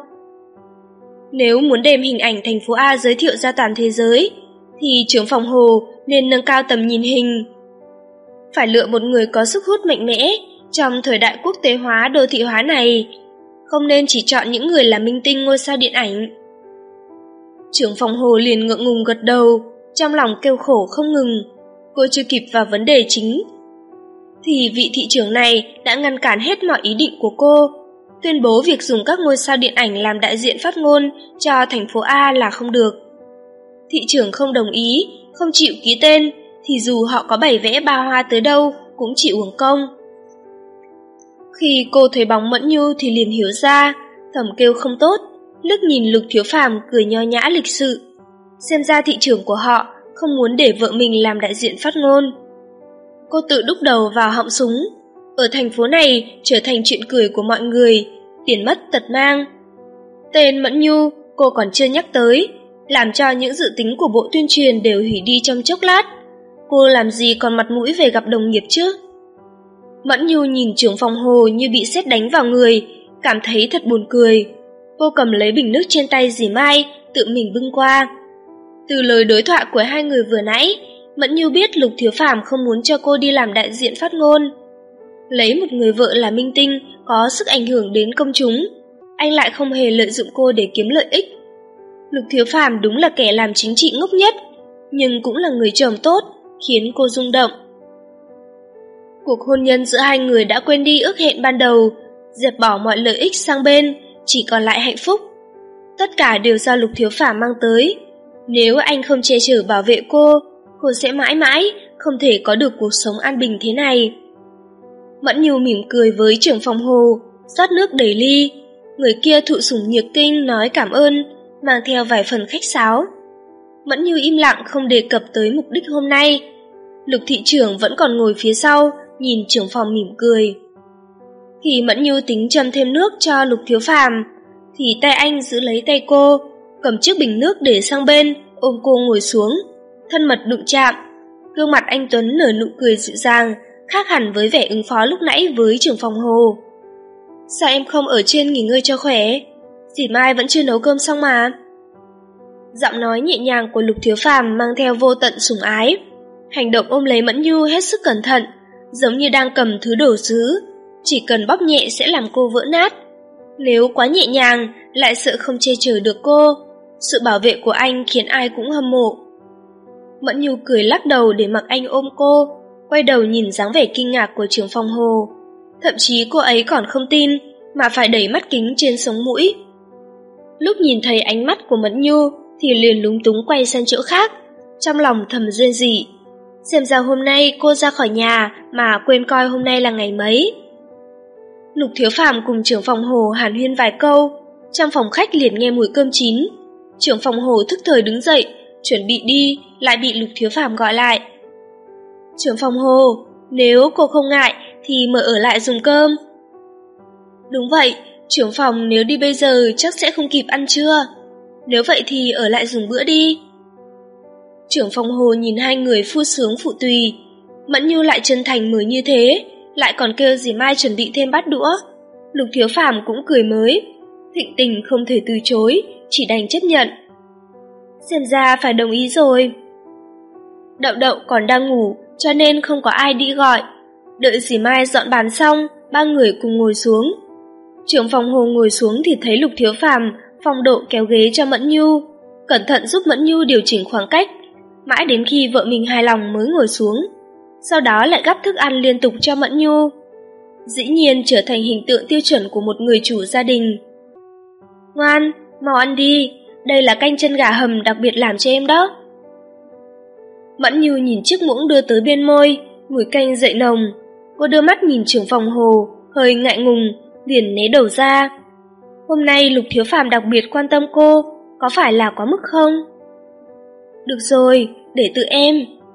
Nếu muốn đem hình ảnh thành phố A giới thiệu ra toàn thế giới, thì trưởng phòng Hồ nên nâng cao tầm nhìn hình. Phải lựa một người có sức hút mạnh mẽ trong thời đại quốc tế hóa đô thị hóa này, không nên chỉ chọn những người là minh tinh ngôi sao điện ảnh. Trưởng phòng Hồ liền ngượng ngùng gật đầu, trong lòng kêu khổ không ngừng. Cô chưa kịp vào vấn đề chính, thì vị thị trưởng này đã ngăn cản hết mọi ý định của cô, tuyên bố việc dùng các ngôi sao điện ảnh làm đại diện phát ngôn cho thành phố A là không được. Thị trưởng không đồng ý, không chịu ký tên, thì dù họ có bày vẽ ba hoa tới đâu cũng chịu uổng công. Khi cô thấy bóng Mẫn Nhu thì liền hiểu ra, thầm kêu không tốt, liếc nhìn Lục Thiếu Phàm cười nho nhã lịch sự. Xem ra thị trưởng của họ không muốn để vợ mình làm đại diện phát ngôn. Cô tự đúc đầu vào họng súng. Ở thành phố này trở thành chuyện cười của mọi người, tiền mất tật mang. Tên Mẫn Nhu cô còn chưa nhắc tới, làm cho những dự tính của bộ tuyên truyền đều hủy đi trong chốc lát. Cô làm gì còn mặt mũi về gặp đồng nghiệp chứ? Mẫn Nhu nhìn trưởng phòng Hồ như bị sét đánh vào người, cảm thấy thật buồn cười. Cô cầm lấy bình nước trên tay dì Mai, tự mình bưng qua. Từ lời đối thoại của hai người vừa nãy, Mẫn Nhu biết Lục Thiếu Phàm không muốn cho cô đi làm đại diện phát ngôn. Lấy một người vợ là minh tinh, có sức ảnh hưởng đến công chúng, anh lại không hề lợi dụng cô để kiếm lợi ích. Lục Thiếu Phàm đúng là kẻ làm chính trị ngốc nhất, nhưng cũng là người chồng tốt, khiến cô rung động. Cuộc hôn nhân giữa hai người đã quên đi ước hẹn ban đầu, dẹp bỏ mọi lợi ích sang bên, chỉ còn lại hạnh phúc. Tất cả đều do Lục Thiếu Phàm mang tới. Nếu anh không che chở bảo vệ cô, cô sẽ mãi mãi không thể có được cuộc sống an bình thế này. Mẫn Nhu mỉm cười với trưởng phòng Hồ, rót nước đầy ly. Người kia thụ sủng nhược kinh nói cảm ơn, mang theo vài phần khách sáo. Mẫn Nhu im lặng không đề cập tới mục đích hôm nay. Lục thị trưởng vẫn còn ngồi phía sau, nhìn trưởng phòng mỉm cười. Khi Mẫn Nhu tính châm thêm nước cho Lục Thiếu Phàm, thì tay anh giữ lấy tay cô, cầm chiếc bình nước để sang bên, ôm cô ngồi xuống, thân mật đụng chạm. Gương mặt anh Tuấn nở nụ cười dịu dàng, khác hẳn với vẻ ứng phó lúc nãy với trưởng phòng Hồ. Sao em không ở trên nghỉ ngơi cho khỏe? Dì Mai vẫn chưa nấu cơm xong mà. Giọng nói nhẹ nhàng của Lục Thiếu Phàm mang theo vô tận sủng ái. Hành động ôm lấy Mẫn Nhu hết sức cẩn thận, giống như đang cầm thứ đồ sứ, chỉ cần bóp nhẹ sẽ làm cô vỡ nát. Nếu quá nhẹ nhàng, lại sợ không che chở được cô. Sự bảo vệ của anh khiến ai cũng hâm mộ. Mẫn Nhu cười lắc đầu để mặc anh ôm cô, quay đầu nhìn dáng vẻ kinh ngạc của trưởng phòng Hồ. Thậm chí cô ấy còn không tin, mà phải đẩy mắt kính trên sống mũi. Lúc nhìn thấy ánh mắt của Mẫn Nhu thì liền lúng túng quay sang chỗ khác, trong lòng thầm rên rỉ. Xem ra hôm nay cô ra khỏi nhà mà quên coi hôm nay là ngày mấy. Lục Thiếu Phàm cùng trưởng phòng Hồ hàn huyên vài câu, trong phòng khách liền nghe mùi cơm chín. Trưởng phòng Hồ thức thời đứng dậy, chuẩn bị đi, lại bị Lục Thiếu Phàm gọi lại. Trưởng phòng Hồ, nếu cô không ngại thì mời ở lại dùng cơm. Đúng vậy, trưởng phòng nếu đi bây giờ chắc sẽ không kịp ăn trưa. Nếu vậy thì ở lại dùng bữa đi. Trưởng phòng Hồ nhìn hai người phu sướng phụ tùy. Mẫn Nhu lại chân thành mới như thế, lại còn kêu dì Mai chuẩn bị thêm bát đũa. Lục Thiếu Phàm cũng cười mới. Thịnh tình không thể từ chối, chỉ đành chấp nhận. Xem ra phải đồng ý rồi. Đậu Đậu còn đang ngủ, cho nên không có ai đi gọi. Đợi dì Mai dọn bàn xong, ba người cùng ngồi xuống. Trưởng phòng Hồ ngồi xuống thì thấy Lục Thiếu Phàm phong độ kéo ghế cho Mẫn Nhu, cẩn thận giúp Mẫn Nhu điều chỉnh khoảng cách, mãi đến khi vợ mình hài lòng mới ngồi xuống. Sau đó lại gắp thức ăn liên tục cho Mẫn Nhu. Dĩ nhiên trở thành hình tượng tiêu chuẩn của một người chủ gia đình. Ngoan, mau ăn đi, đây là canh chân gà hầm đặc biệt làm cho em đó. Mẫn Nhu nhìn chiếc muỗng đưa tới bên môi, mùi canh dậy nồng. Cô đưa mắt nhìn trưởng phòng Hồ, hơi ngại ngùng, liền né đầu ra. Hôm nay Lục Thiếu Phàm đặc biệt quan tâm cô, có phải là quá mức không? Được rồi, để tự em.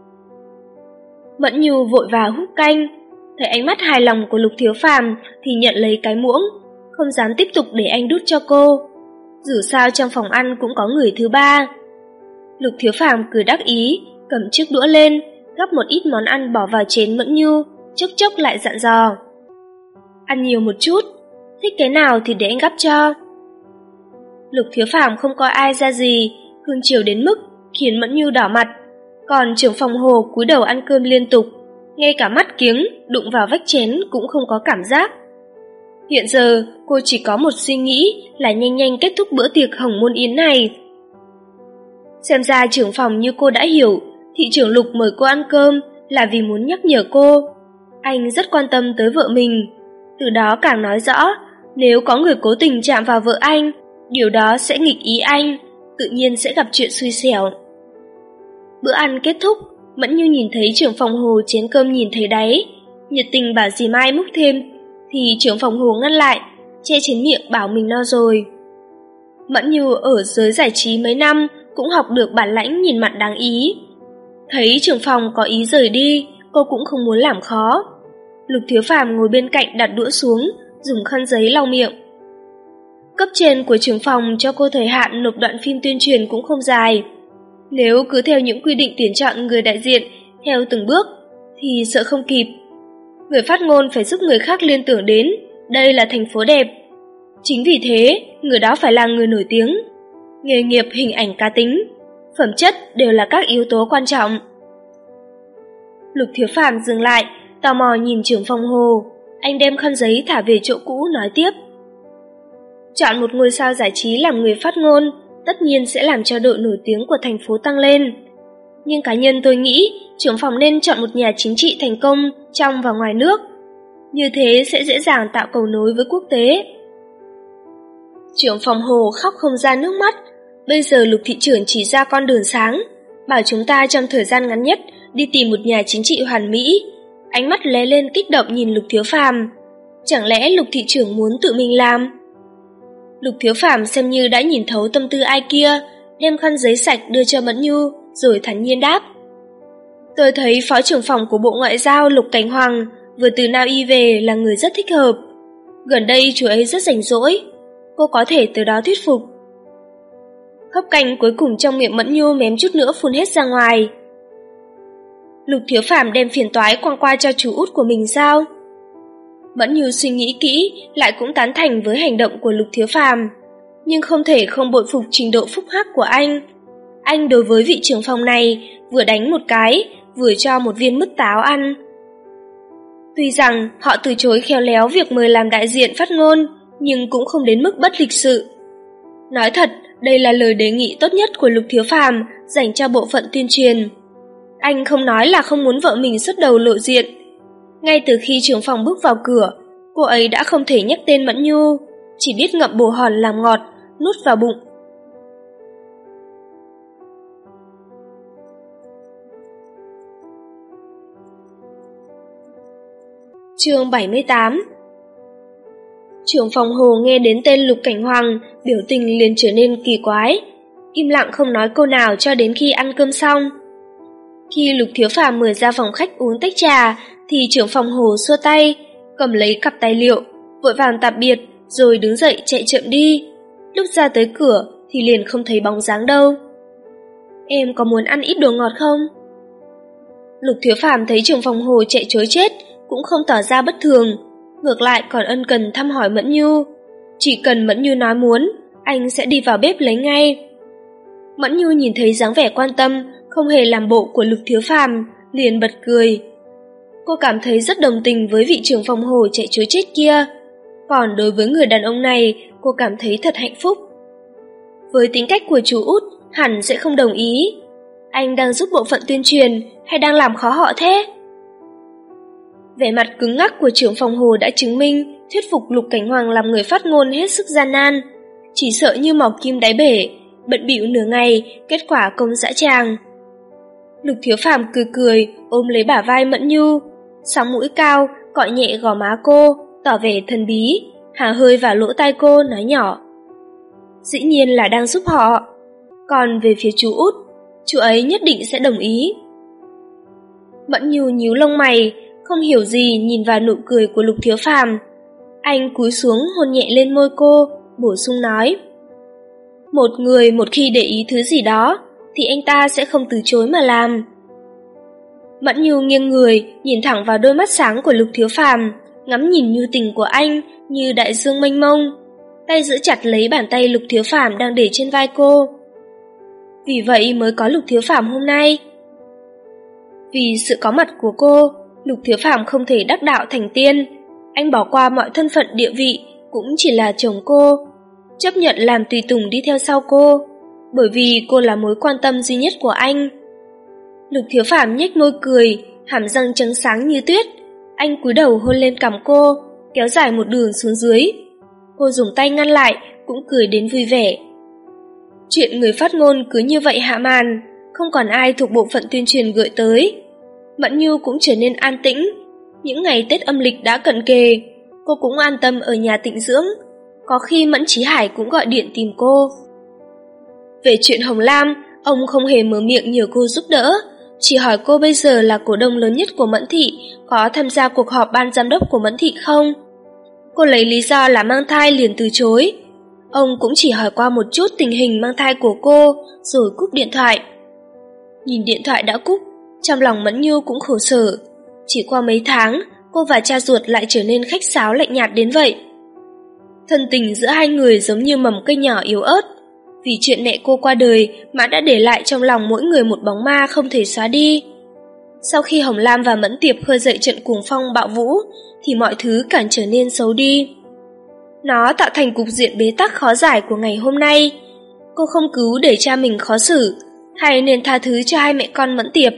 Mẫn Nhu vội vào húp canh, thấy ánh mắt hài lòng của Lục Thiếu Phàm thì nhận lấy cái muỗng, không dám tiếp tục để anh đút cho cô. Dù sao trong phòng ăn cũng có người thứ ba. Lục Thiếu Phàm cười đắc ý, cầm chiếc đũa lên, gắp một ít món ăn bỏ vào chén Mẫn Nhu, chốc chốc lại dặn dò. Ăn nhiều một chút, thích cái nào thì để anh gắp cho. Lục Thiếu Phàm không coi ai ra gì, cương chiều đến mức khiến Mẫn Nhu đỏ mặt. Còn trưởng phòng Hồ cúi đầu ăn cơm liên tục, ngay cả mắt kiếng đụng vào vách chén cũng không có cảm giác. Hiện giờ cô chỉ có một suy nghĩ là nhanh nhanh kết thúc bữa tiệc hồng môn yến này. Xem ra trưởng phòng như cô đã hiểu, thị trưởng Lục mời cô ăn cơm là vì muốn nhắc nhở cô. Anh rất quan tâm tới vợ mình, từ đó càng nói rõ nếu có người cố tình chạm vào vợ anh, điều đó sẽ nghịch ý anh, tự nhiên sẽ gặp chuyện xui xẻo. Bữa ăn kết thúc, Mẫn Nhu nhìn thấy trưởng phòng Hồ chén cơm nhìn thấy đáy, nhiệt tình bảo dì Mai múc thêm, thì trưởng phòng Hồ ngăn lại, che chén miệng bảo mình no rồi. Mẫn Nhu ở giới giải trí mấy năm cũng học được bản lãnh nhìn mặt đáng ý. Thấy trưởng phòng có ý rời đi, cô cũng không muốn làm khó. Lục Thiếu Phàm ngồi bên cạnh đặt đũa xuống, dùng khăn giấy lau miệng. Cấp trên của trưởng phòng cho cô thời hạn nộp đoạn phim tuyên truyền cũng không dài. Nếu cứ theo những quy định tuyển chọn người đại diện theo từng bước thì sợ không kịp. Người phát ngôn phải giúp người khác liên tưởng đến đây là thành phố đẹp. Chính vì thế, người đó phải là người nổi tiếng. Nghề nghiệp, hình ảnh, cá tính, phẩm chất đều là các yếu tố quan trọng. Lục Thiếu Phàm dừng lại, tò mò nhìn trưởng phòng Hồ. Anh đem khăn giấy thả về chỗ cũ nói tiếp. Chọn một ngôi sao giải trí làm người phát ngôn tất nhiên sẽ làm cho độ nổi tiếng của thành phố tăng lên. Nhưng cá nhân tôi nghĩ trưởng phòng nên chọn một nhà chính trị thành công trong và ngoài nước. Như thế sẽ dễ dàng tạo cầu nối với quốc tế. Trưởng phòng Hồ khóc không ra nước mắt. Bây giờ Lục thị trưởng chỉ ra con đường sáng, bảo chúng ta trong thời gian ngắn nhất đi tìm một nhà chính trị hoàn mỹ. Ánh mắt lóe lên kích động nhìn Lục Thiếu Phàm. Chẳng lẽ Lục thị trưởng muốn tự mình làm? Lục Thiếu Phàm xem như đã nhìn thấu tâm tư ai kia, đem khăn giấy sạch đưa cho Mẫn Nhu, rồi thản nhiên đáp. Tôi thấy phó trưởng phòng của Bộ Ngoại giao Lục Cảnh Hoàng vừa từ Na Uy về là người rất thích hợp. Gần đây chú ấy rất rảnh rỗi, cô có thể từ đó thuyết phục. Hấp canh cuối cùng trong miệng Mẫn Nhu mém chút nữa phun hết ra ngoài. Lục Thiếu Phàm đem phiền toái quăng qua cho chú út của mình sao? Mẫn Nhu suy nghĩ kỹ, lại cũng tán thành với hành động của Lục Thiếu Phàm, nhưng không thể không bội phục trình độ phúc hắc của anh. Anh đối với vị trưởng phòng này vừa đánh một cái, vừa cho một viên mứt táo ăn. Tuy rằng họ từ chối khéo léo việc mời làm đại diện phát ngôn, nhưng cũng không đến mức bất lịch sự. Nói thật, đây là lời đề nghị tốt nhất của Lục Thiếu Phàm dành cho bộ phận tuyên truyền. Anh không nói là không muốn vợ mình xuất đầu lộ diện. Ngay từ khi trưởng phòng bước vào cửa, cô ấy đã không thể nhắc tên Mẫn Nhu, chỉ biết ngậm bồ hòn làm ngọt, nuốt vào bụng. Chương bảy mươi tám. Trưởng phòng Hồ nghe đến tên Lục Cảnh Hoàng, biểu tình liền trở nên kỳ quái, im lặng không nói câu nào cho đến khi ăn cơm xong. Khi Lục Thiếu Phàm mời ra phòng khách uống tách trà, thì trưởng phòng Hồ xua tay, cầm lấy cặp tài liệu, vội vàng tạm biệt, rồi đứng dậy chạy chậm đi. Lúc ra tới cửa thì liền không thấy bóng dáng đâu. Em có muốn ăn ít đồ ngọt không? Lục Thiếu Phàm thấy trưởng phòng Hồ chạy trối chết, cũng không tỏ ra bất thường, ngược lại còn ân cần thăm hỏi Mẫn Nhu. Chỉ cần Mẫn Nhu nói muốn, anh sẽ đi vào bếp lấy ngay. Mẫn Nhu nhìn thấy dáng vẻ quan tâm, không hề làm bộ của Lục Thiếu Phàm, liền bật cười. Cô cảm thấy rất đồng tình với vị trưởng phòng hồ chạy trối chết kia. Còn đối với người đàn ông này, cô cảm thấy thật hạnh phúc. Với tính cách của chú út, hẳn sẽ không đồng ý. Anh đang giúp bộ phận tuyên truyền hay đang làm khó họ thế? Vẻ mặt cứng ngắc của trưởng phòng hồ đã chứng minh thuyết phục Lục Cảnh Hoàng làm người phát ngôn hết sức gian nan. Chỉ sợ như mỏ kim đáy bể, bận bịu nửa ngày, kết quả công dã tràng. Lục Thiếu Phàm cười cười, ôm lấy bả vai Mẫn Nhu, sóng mũi cao, cọ nhẹ gò má cô, tỏ vẻ thần bí, hà hơi vào lỗ tai cô nói nhỏ. Dĩ nhiên là đang giúp họ. Còn về phía chú út, chú ấy nhất định sẽ đồng ý. Mẫn Nhu nhíu lông mày, không hiểu gì nhìn vào nụ cười của Lục Thiếu Phàm. Anh cúi xuống hôn nhẹ lên môi cô, bổ sung nói. Một người một khi để ý thứ gì đó, thì anh ta sẽ không từ chối mà làm. Mẫn Nhu nghiêng người, nhìn thẳng vào đôi mắt sáng của Lục Thiếu Phàm, ngắm nhìn nhu tình của anh như đại dương mênh mông, tay giữ chặt lấy bàn tay Lục Thiếu Phàm đang để trên vai cô. Vì vậy mới có Lục Thiếu Phàm hôm nay. Vì sự có mặt của cô, Lục Thiếu Phàm không thể đắc đạo thành tiên. Anh bỏ qua mọi thân phận địa vị, cũng chỉ là chồng cô, chấp nhận làm tùy tùng đi theo sau cô, bởi vì cô là mối quan tâm duy nhất của anh. Lục Thiếu Phàm nhếch môi cười, hàm răng trắng sáng như tuyết. Anh cúi đầu hôn lên cằm cô, kéo dài một đường xuống dưới. Cô dùng tay ngăn lại, cũng cười đến vui vẻ. Chuyện người phát ngôn cứ như vậy hạ màn, không còn ai thuộc bộ phận tuyên truyền gợi tới. Mẫn Nhu cũng trở nên an tĩnh. Những ngày Tết âm lịch đã cận kề, cô cũng an tâm ở nhà tịnh dưỡng. Có khi Mẫn Chí Hải cũng gọi điện tìm cô. Về chuyện Hồng Lam, ông không hề mở miệng nhờ cô giúp đỡ, chỉ hỏi cô bây giờ là cổ đông lớn nhất của Mẫn Thị, có tham gia cuộc họp ban giám đốc của Mẫn Thị không? Cô lấy lý do là mang thai liền từ chối. Ông cũng chỉ hỏi qua một chút tình hình mang thai của cô, rồi cúp điện thoại. Nhìn điện thoại đã cúp, trong lòng Mẫn Nhu cũng khổ sở. Chỉ qua mấy tháng, cô và cha ruột lại trở nên khách sáo lạnh nhạt đến vậy. Thân tình giữa hai người giống như mầm cây nhỏ yếu ớt. Vì chuyện mẹ cô qua đời mà đã để lại trong lòng mỗi người một bóng ma không thể xóa đi. Sau khi Hồng Lam và Mẫn Tiệp khơi dậy trận cuồng phong bạo vũ, thì mọi thứ càng trở nên xấu đi. Nó tạo thành cục diện bế tắc khó giải của ngày hôm nay. Cô không cứu để cha mình khó xử, hay nên tha thứ cho hai mẹ con Mẫn Tiệp.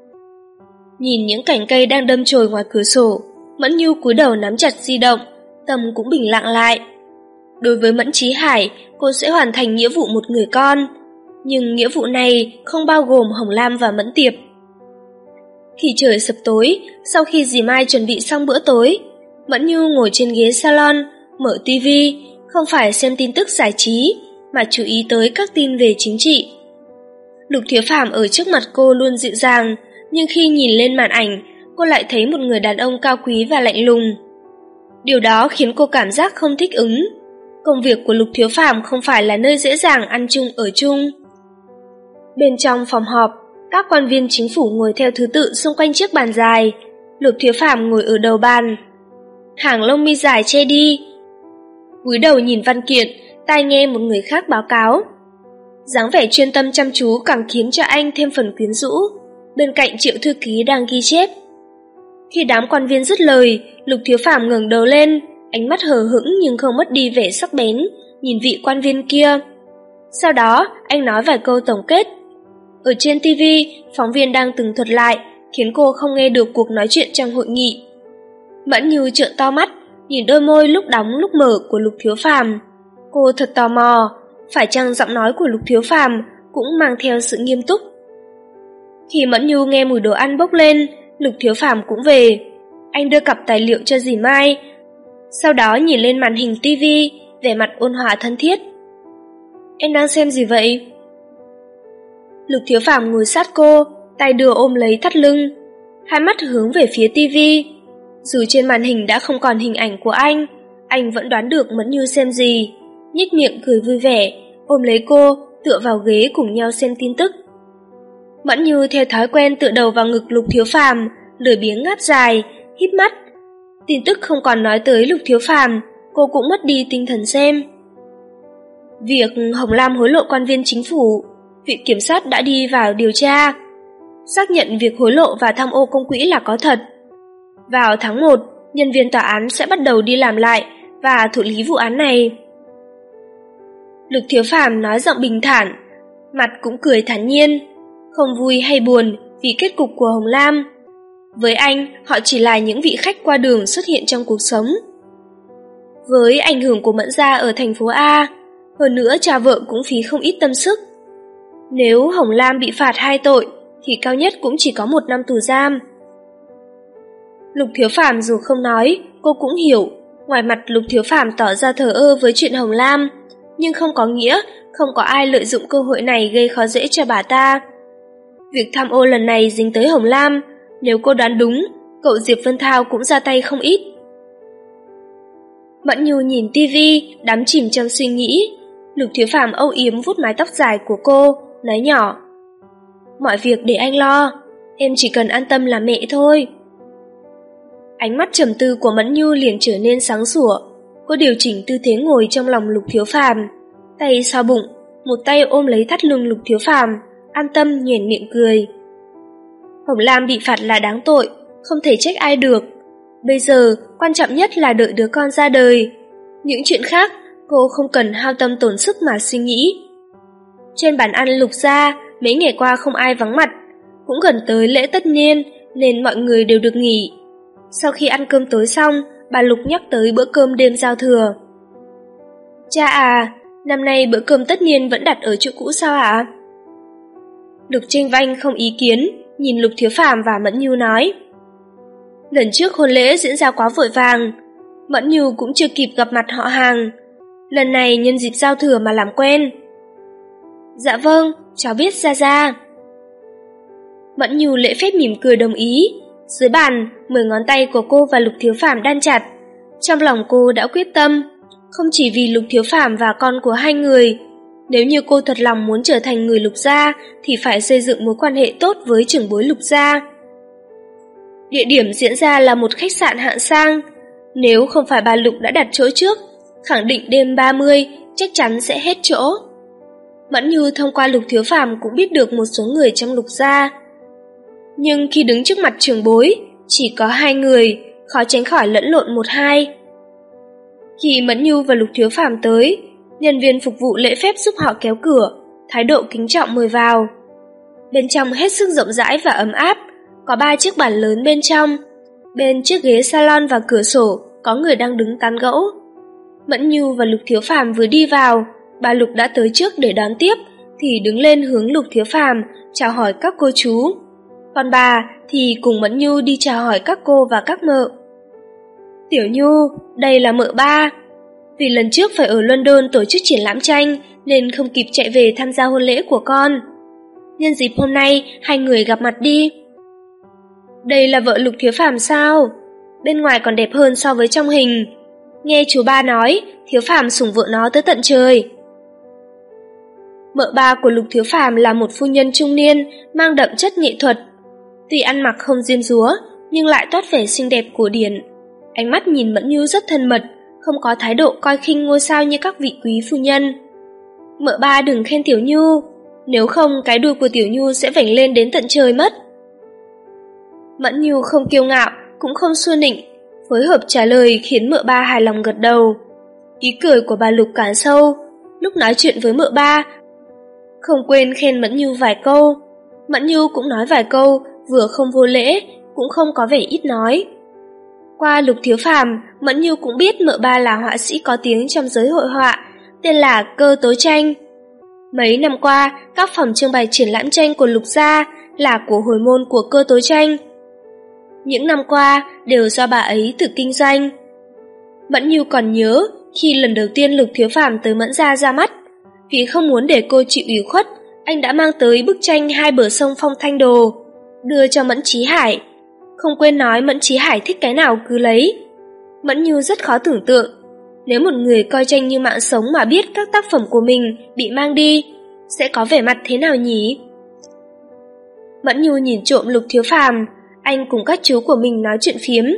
Nhìn những cành cây đang đâm chồi ngoài cửa sổ, Mẫn Nhu cúi đầu nắm chặt di động, tâm cũng bình lặng lại. Đối với Mẫn Chí Hải, cô sẽ hoàn thành nghĩa vụ một người con, nhưng nghĩa vụ này không bao gồm Hồng Lam và Mẫn Tiệp. Khi trời sập tối, sau khi dì Mai chuẩn bị xong bữa tối, Mẫn Nhu ngồi trên ghế salon, mở tivi, không phải xem tin tức giải trí, mà chú ý tới các tin về chính trị. Lục Thiếu Phàm ở trước mặt cô luôn dịu dàng, nhưng khi nhìn lên màn ảnh, cô lại thấy một người đàn ông cao quý và lạnh lùng. Điều đó khiến cô cảm giác không thích ứng. Công việc của Lục Thiếu Phàm không phải là nơi dễ dàng ăn chung ở chung. Bên trong phòng họp, các quan viên chính phủ ngồi theo thứ tự xung quanh chiếc bàn dài. Lục Thiếu Phàm ngồi ở đầu bàn, hàng lông mi dài che đi, cúi đầu nhìn văn kiện, tai nghe một người khác báo cáo. Dáng vẻ chuyên tâm chăm chú càng khiến cho anh thêm phần quyến rũ. Bên cạnh Triệu thư ký đang ghi chép. Khi đám quan viên dứt lời, Lục Thiếu Phàm ngẩng đầu lên, ánh mắt hờ hững nhưng không mất đi vẻ sắc bén, nhìn vị quan viên kia. Sau đó, anh nói vài câu tổng kết. Ở trên ti vi, phóng viên đang từng thuật lại, khiến cô không nghe được cuộc nói chuyện trong hội nghị. Mẫn Nhu trợn to mắt, nhìn đôi môi lúc đóng lúc mở của Lục Thiếu Phàm. Cô thật tò mò, phải chăng giọng nói của Lục Thiếu Phàm cũng mang theo sự nghiêm túc. Khi Mẫn Nhu nghe mùi đồ ăn bốc lên, Lục Thiếu Phàm cũng về. Anh đưa cặp tài liệu cho dì Mai, sau đó nhìn lên màn hình ti vi, vẻ mặt ôn hòa thân thiết. Em đang xem gì vậy? Lục Thiếu Phàm ngồi sát cô, tay đưa ôm lấy thắt lưng, hai mắt hướng về phía ti vi. Dù trên màn hình đã không còn hình ảnh của anh, anh vẫn đoán được Mẫn Nhu xem gì, nhếch miệng cười vui vẻ, ôm lấy cô, tựa vào ghế cùng nhau xem tin tức. Mẫn Nhu theo thói quen tựa đầu vào ngực Lục Thiếu Phàm, lười biếng ngáp dài, híp mắt. Tin tức không còn nói tới Lục Thiếu Phàm, cô cũng mất đi tinh thần xem. Việc Hồng Lam hối lộ quan viên chính phủ, Viện Kiểm sát đã đi vào điều tra, xác nhận việc hối lộ và tham ô công quỹ là có thật. Vào tháng một, nhân viên tòa án sẽ bắt đầu đi làm lại và thụ lý vụ án này. Lục Thiếu Phàm nói giọng bình thản, mặt cũng cười thản nhiên, không vui hay buồn vì kết cục của Hồng Lam. Với anh, họ chỉ là những vị khách qua đường xuất hiện trong cuộc sống. Với ảnh hưởng của Mẫn gia ở thành phố A, hơn nữa cha vợ cũng phí không ít tâm sức. Nếu Hồng Lam bị phạt hai tội, thì cao nhất cũng chỉ có một năm tù giam. Lục Thiếu Phàm dù không nói, cô cũng hiểu. Ngoài mặt Lục Thiếu Phàm tỏ ra thờ ơ với chuyện Hồng Lam, nhưng không có nghĩa không có ai lợi dụng cơ hội này gây khó dễ cho bà ta. Việc tham ô lần này dính tới Hồng Lam, nếu cô đoán đúng, cậu Diệp Vân Thao cũng ra tay không ít. Mẫn Nhu nhìn tivi, đắm chìm trong suy nghĩ. Lục Thiếu Phàm âu yếm vuốt mái tóc dài của cô, nói nhỏ: "Mọi việc để anh lo, em chỉ cần an tâm là mẹ thôi." Ánh mắt trầm tư của Mẫn Nhu liền trở nên sáng sủa. Cô điều chỉnh tư thế ngồi trong lòng Lục Thiếu Phàm, tay xoa bụng, một tay ôm lấy thắt lưng Lục Thiếu Phàm, an tâm nhoẻn miệng cười. Hồng Lam bị phạt là đáng tội, không thể trách ai được. Bây giờ, quan trọng nhất là đợi đứa con ra đời. Những chuyện khác, cô không cần hao tâm tổn sức mà suy nghĩ. Trên bàn ăn Lục gia, mấy ngày qua không ai vắng mặt, cũng gần tới lễ tất niên nên mọi người đều được nghỉ. Sau khi ăn cơm tối xong, bà Lục nhắc tới bữa cơm đêm giao thừa. "Cha à, năm nay bữa cơm tất niên vẫn đặt ở chỗ cũ sao ạ?" Lục Tranh Vanh không ý kiến, nhìn Lục Thiếu Phàm và Mẫn Nhu nói: "Lần trước hôn lễ diễn ra quá vội vàng, Mẫn Nhu cũng chưa kịp gặp mặt họ hàng. Lần này nhân dịp giao thừa mà làm quen." "Dạ vâng, cháu biết ra ra." Mẫn Nhu lễ phép mỉm cười đồng ý. Dưới bàn, mười ngón tay của cô và Lục Thiếu Phàm đan chặt. Trong lòng cô đã quyết tâm, không chỉ vì Lục Thiếu Phàm và con của hai người. Nếu như cô thật lòng muốn trở thành người Lục gia, thì phải xây dựng mối quan hệ tốt với trưởng bối Lục gia. Địa điểm diễn ra là một khách sạn hạng sang. Nếu không phải bà Lục đã đặt chỗ trước, khẳng định đêm ba mươi chắc chắn sẽ hết chỗ. Mẫn Nhu thông qua Lục Thiếu Phàm cũng biết được một số người trong Lục gia. Nhưng khi đứng trước mặt trưởng bối, chỉ có hai người, khó tránh khỏi lẫn lộn một hai. Khi Mẫn Nhu và Lục Thiếu Phàm tới, nhân viên phục vụ lễ phép giúp họ kéo cửa, thái độ kính trọng mời vào. Bên trong hết sức rộng rãi và ấm áp, có ba chiếc bàn lớn bên trong. Bên chiếc ghế salon và cửa sổ có người đang đứng tán gẫu. Mẫn Nhu và Lục Thiếu Phàm vừa đi vào, bà Lục đã tới trước để đón tiếp, thì đứng lên hướng Lục Thiếu Phàm chào hỏi các cô chú. Còn bà thì cùng Mẫn Nhu đi chào hỏi các cô và các mợ. "Tiểu Nhu, đây là mợ ba. Vì lần trước phải ở London tổ chức triển lãm tranh nên không kịp chạy về tham gia hôn lễ của con. Nhân dịp hôm nay hai người gặp mặt đi." "Đây là vợ Lục Thiếu Phàm sao? Bên ngoài còn đẹp hơn so với trong hình. Nghe chú ba nói, Thiếu Phàm sủng vợ nó tới tận trời." Mợ ba của Lục Thiếu Phàm là một phu nhân trung niên, mang đậm chất nghệ thuật. Tuy ăn mặc không diêm dúa, nhưng lại toát vẻ xinh đẹp cổ điển. Ánh mắt nhìn Mẫn Nhu rất thân mật, không có thái độ coi khinh ngôi sao như các vị quý phu nhân. "Mợ ba đừng khen Tiểu Nhu, nếu không cái đuôi của Tiểu Nhu sẽ vểnh lên đến tận trời mất." Mẫn Nhu không kiêu ngạo, cũng không xua nịnh, phối hợp trả lời khiến mợ ba hài lòng gật đầu. Ý cười của bà Lục càng sâu, lúc nói chuyện với mợ ba, không quên khen Mẫn Nhu vài câu. Mẫn Nhu cũng nói vài câu, vừa không vô lễ, cũng không có vẻ ít nói. Qua Lục Thiếu Phàm, Mẫn Nhu cũng biết mợ ba là họa sĩ có tiếng trong giới hội họa, tên là Cơ Tố Tranh. Mấy năm qua, các phòng trưng bày triển lãm tranh của Lục gia là của hồi môn của Cơ Tố Tranh. Những năm qua đều do bà ấy tự kinh doanh. Mẫn Nhu còn nhớ khi lần đầu tiên Lục Thiếu Phàm tới Mẫn gia ra mắt, vì không muốn để cô chịu ủy khuất, anh đã mang tới bức tranh Hai bờ sông Phong Thanh Đồ, đưa cho Mẫn Chí Hải. Không quên nói Mẫn Chí Hải thích cái nào cứ lấy. Mẫn Nhu rất khó tưởng tượng, nếu một người coi tranh như mạng sống mà biết các tác phẩm của mình bị mang đi, sẽ có vẻ mặt thế nào nhỉ? Mẫn Nhu nhìn trộm Lục Thiếu Phàm, anh cùng các chú của mình nói chuyện phiếm,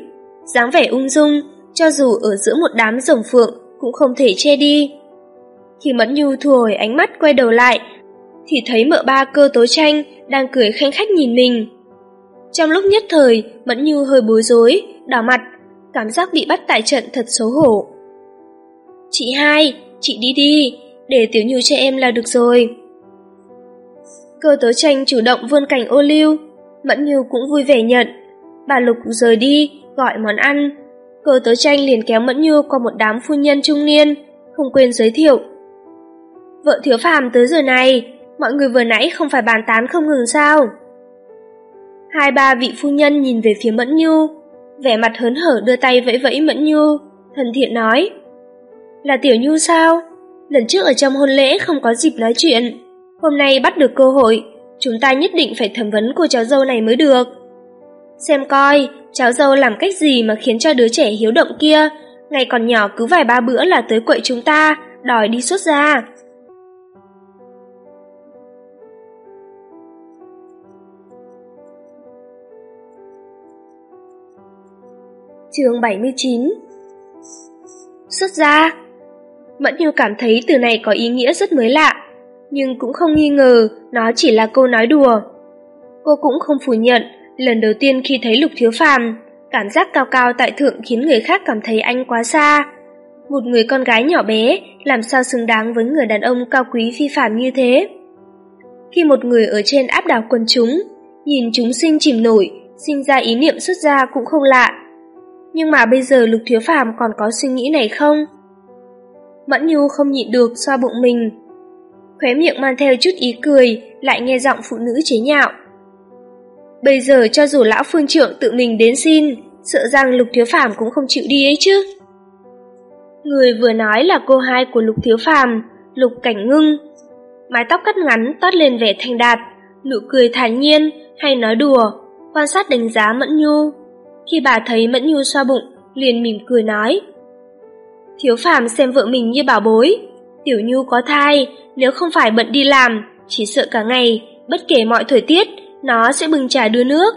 dáng vẻ ung dung, cho dù ở giữa một đám rồng phượng cũng không thể che đi. Khi Mẫn Nhu thu hồi ánh mắt quay đầu lại, thì thấy mợ ba Cơ Tố Tranh đang cười khanh khách nhìn mình. Trong lúc nhất thời, Mẫn Nhu hơi bối rối, đỏ mặt, cảm giác bị bắt tại trận thật xấu hổ. Chị hai, chị đi đi, để Tiểu Nhu cho em là được rồi. Cơ Tố Tranh chủ động vươn cành ô liu, Mẫn Nhu cũng vui vẻ nhận. Bà Lục rời đi, gọi món ăn. Cơ Tố Tranh liền kéo Mẫn Nhu qua một đám phu nhân trung niên, không quên giới thiệu. Vợ Thiếu Phàm tới rồi này, mọi người vừa nãy không phải bàn tán không ngừng sao? Hai ba vị phu nhân nhìn về phía Mẫn Nhu, vẻ mặt hớn hở đưa tay vẫy vẫy Mẫn Nhu, thân thiện nói. Là Tiểu Nhu sao? Lần trước ở trong hôn lễ không có dịp nói chuyện, hôm nay bắt được cơ hội, chúng ta nhất định phải thẩm vấn cô cháu dâu này mới được. Xem coi, cháu dâu làm cách gì mà khiến cho đứa trẻ hiếu động kia, ngày còn nhỏ cứ vài ba bữa là tới quậy chúng ta, đòi đi xuất gia. Chương bảy mươi chín. Xuất gia. Mẫn Nhu cảm thấy từ này có ý nghĩa rất mới lạ, nhưng cũng không nghi ngờ nó chỉ là câu nói đùa. Cô cũng không phủ nhận, lần đầu tiên khi thấy Lục Thiếu Phàm, cảm giác cao cao tại thượng khiến người khác cảm thấy anh quá xa. Một người con gái nhỏ bé làm sao xứng đáng với người đàn ông cao quý phi phàm như thế. Khi một người ở trên áp đảo quần chúng, nhìn chúng sinh chìm nổi, sinh ra ý niệm xuất gia cũng không lạ. Nhưng mà bây giờ Lục Thiếu Phàm còn có suy nghĩ này không? Mẫn Nhu không nhịn được xoa bụng mình. Khóe miệng mang theo chút ý cười, lại nghe giọng phụ nữ chế nhạo. Bây giờ cho dù lão phương trượng tự mình đến xin, sợ rằng Lục Thiếu Phàm cũng không chịu đi ấy chứ. Người vừa nói là cô hai của Lục Thiếu Phàm, Lục Cảnh Ngưng. Mái tóc cắt ngắn toát lên vẻ thành đạt, nụ cười thản nhiên hay nói đùa, quan sát đánh giá Mẫn Nhu. Khi bà thấy Mẫn Nhu xoa bụng, liền mỉm cười nói. Thiếu Phàm xem vợ mình như bảo bối, Tiểu Nhu có thai, nếu không phải bận đi làm, chỉ sợ cả ngày, bất kể mọi thời tiết, nó sẽ bưng trà đưa nước.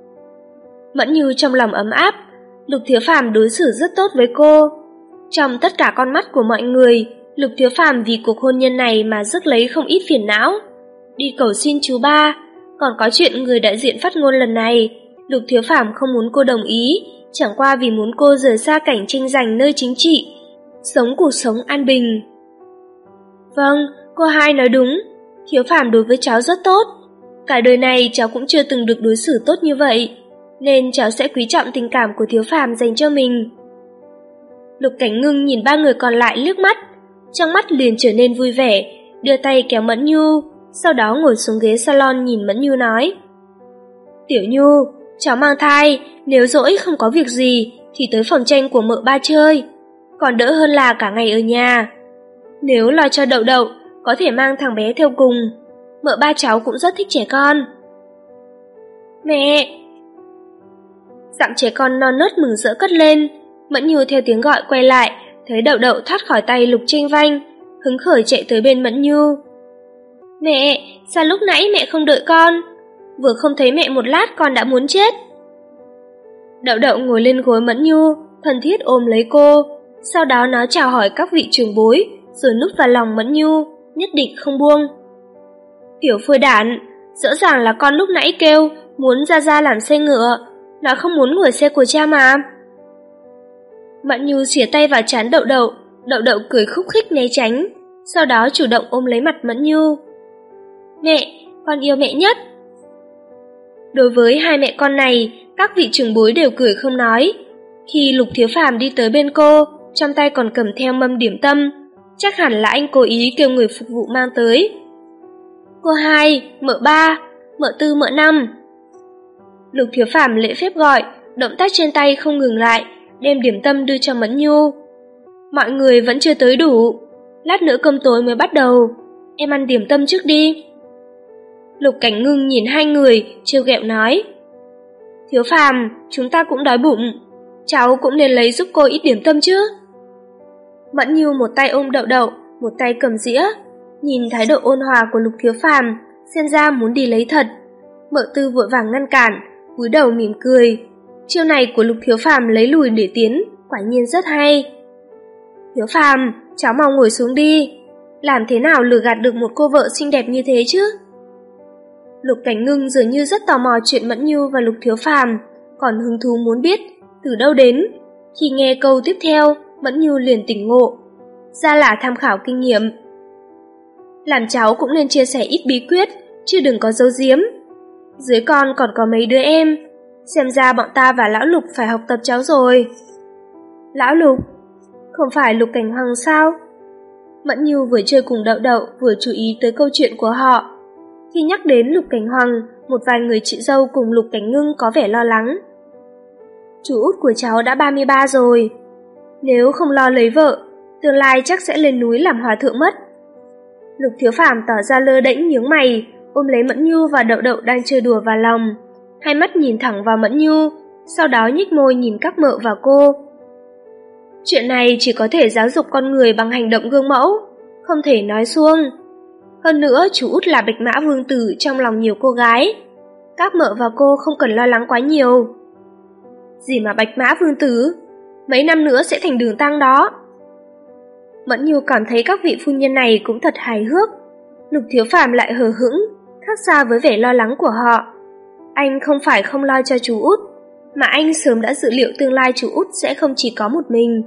Mẫn Nhu trong lòng ấm áp, Lục Thiếu Phàm đối xử rất tốt với cô. Trong tất cả con mắt của mọi người, Lục Thiếu Phàm vì cuộc hôn nhân này mà rước lấy không ít phiền não. Đi cầu xin chú ba, còn có chuyện người đại diện phát ngôn lần này, Lục Thiếu Phàm không muốn cô đồng ý, chẳng qua vì muốn cô rời xa cảnh tranh giành nơi chính trị, sống cuộc sống an bình. Vâng, cô hai nói đúng, Thiếu Phàm đối với cháu rất tốt. Cả đời này cháu cũng chưa từng được đối xử tốt như vậy, nên cháu sẽ quý trọng tình cảm của Thiếu Phàm dành cho mình. Lục Cảnh Ngưng nhìn ba người còn lại liếc mắt, trong mắt liền trở nên vui vẻ, đưa tay kéo Mẫn Nhu, sau đó ngồi xuống ghế salon nhìn Mẫn Nhu nói. Tiểu Nhu, cháu mang thai, nếu rỗi không có việc gì thì tới phòng tranh của mợ ba chơi, còn đỡ hơn là cả ngày ở nhà. Nếu lo cho Đậu Đậu, có thể mang thằng bé theo cùng, mợ ba cháu cũng rất thích trẻ con. Mẹ! Giọng trẻ con non nớt mừng rỡ cất lên. Mẫn Nhu theo tiếng gọi quay lại, thấy Đậu Đậu thoát khỏi tay Lục Tranh Vanh, hứng khởi chạy tới bên Mẫn Nhu. Mẹ, sao lúc nãy mẹ không đợi con? Vừa không thấy mẹ một lát con đã muốn chết. Đậu Đậu ngồi lên gối Mẫn Nhu, thân thiết ôm lấy cô, sau đó nó chào hỏi các vị trưởng bối, rồi núp vào lòng Mẫn Nhu, nhất định không buông. Tiểu phôi đản, rõ ràng là con lúc nãy kêu muốn ra ra làm xe ngựa, nó không muốn ngồi xe của cha mà. Mẫn Nhu xỉa tay vào trán Đậu Đậu, Đậu Đậu cười khúc khích né tránh, sau đó chủ động ôm lấy mặt Mẫn Nhu. Mẹ, con yêu mẹ nhất. Đối với hai mẹ con này, các vị trưởng bối đều cười không nói. Khi Lục Thiếu Phàm đi tới bên cô, trong tay còn cầm theo mâm điểm tâm, chắc hẳn là anh cố ý kêu người phục vụ mang tới. Cô hai, mợ ba, mợ tư, mợ năm. Lục Thiếu Phàm lễ phép gọi, động tác trên tay không ngừng lại, đem điểm tâm đưa cho Mẫn Nhu. Mọi người vẫn chưa tới đủ, lát nữa cơm tối mới bắt đầu, em ăn điểm tâm trước đi. Lục Cảnh Ngưng nhìn hai người, trêu ghẹo nói. Thiếu Phàm, chúng ta cũng đói bụng, cháu cũng nên lấy giúp cô ít điểm tâm chứ. Mẫn Nhu một tay ôm Đậu Đậu, một tay cầm dĩa, nhìn thái độ ôn hòa của Lục Thiếu Phàm, xem ra muốn đi lấy thật. Mợ tư vội vàng ngăn cản, cúi đầu mỉm cười. Chiêu này của Lục Thiếu Phàm lấy lùi để tiến, quả nhiên rất hay. Thiếu Phàm, cháu mau ngồi xuống đi. Làm thế nào lừa gạt được một cô vợ xinh đẹp như thế chứ? Lục Cảnh Ngưng dường như rất tò mò chuyện Mẫn Nhu và Lục Thiếu Phàm, còn hứng thú muốn biết từ đâu đến. Khi nghe câu tiếp theo, Mẫn Nhu liền tỉnh ngộ, ra là tham khảo kinh nghiệm. Làm cháu cũng nên chia sẻ ít bí quyết, chứ đừng có giấu giếm. Dưới con còn có mấy đứa em, xem ra bọn ta và Lão Lục phải học tập cháu rồi. Lão Lục? Không phải Lục Cảnh Hoàng sao? Mẫn Nhu vừa chơi cùng Đậu Đậu vừa chú ý tới câu chuyện của họ. Khi nhắc đến Lục Cảnh Hoàng, một vài người chị dâu cùng Lục Cảnh Ngưng có vẻ lo lắng. Chú út của cháu đã ba mươi ba rồi. Nếu không lo lấy vợ, tương lai chắc sẽ lên núi làm hòa thượng mất. Lục Thiếu Phàm tỏ ra lơ đễnh nhướng mày, ôm lấy Mẫn Nhu và Đậu Đậu đang chơi đùa vào lòng. Hai mắt nhìn thẳng vào Mẫn Nhu, sau đó nhếch môi nhìn các mợ và cô. Chuyện này chỉ có thể giáo dục con người bằng hành động gương mẫu, không thể nói suông. Hơn nữa, chú út là Bạch Mã Vương Tử trong lòng nhiều cô gái. Các mợ và cô không cần lo lắng quá nhiều. Gì mà Bạch Mã Vương Tử, mấy năm nữa sẽ thành đường tăng đó. Mẫn Nhu cảm thấy các vị phu nhân này cũng thật hài hước. Lục Thiếu Phàm lại hờ hững, khác xa với vẻ lo lắng của họ. Anh không phải không lo cho chú út, mà anh sớm đã dự liệu tương lai chú út sẽ không chỉ có một mình.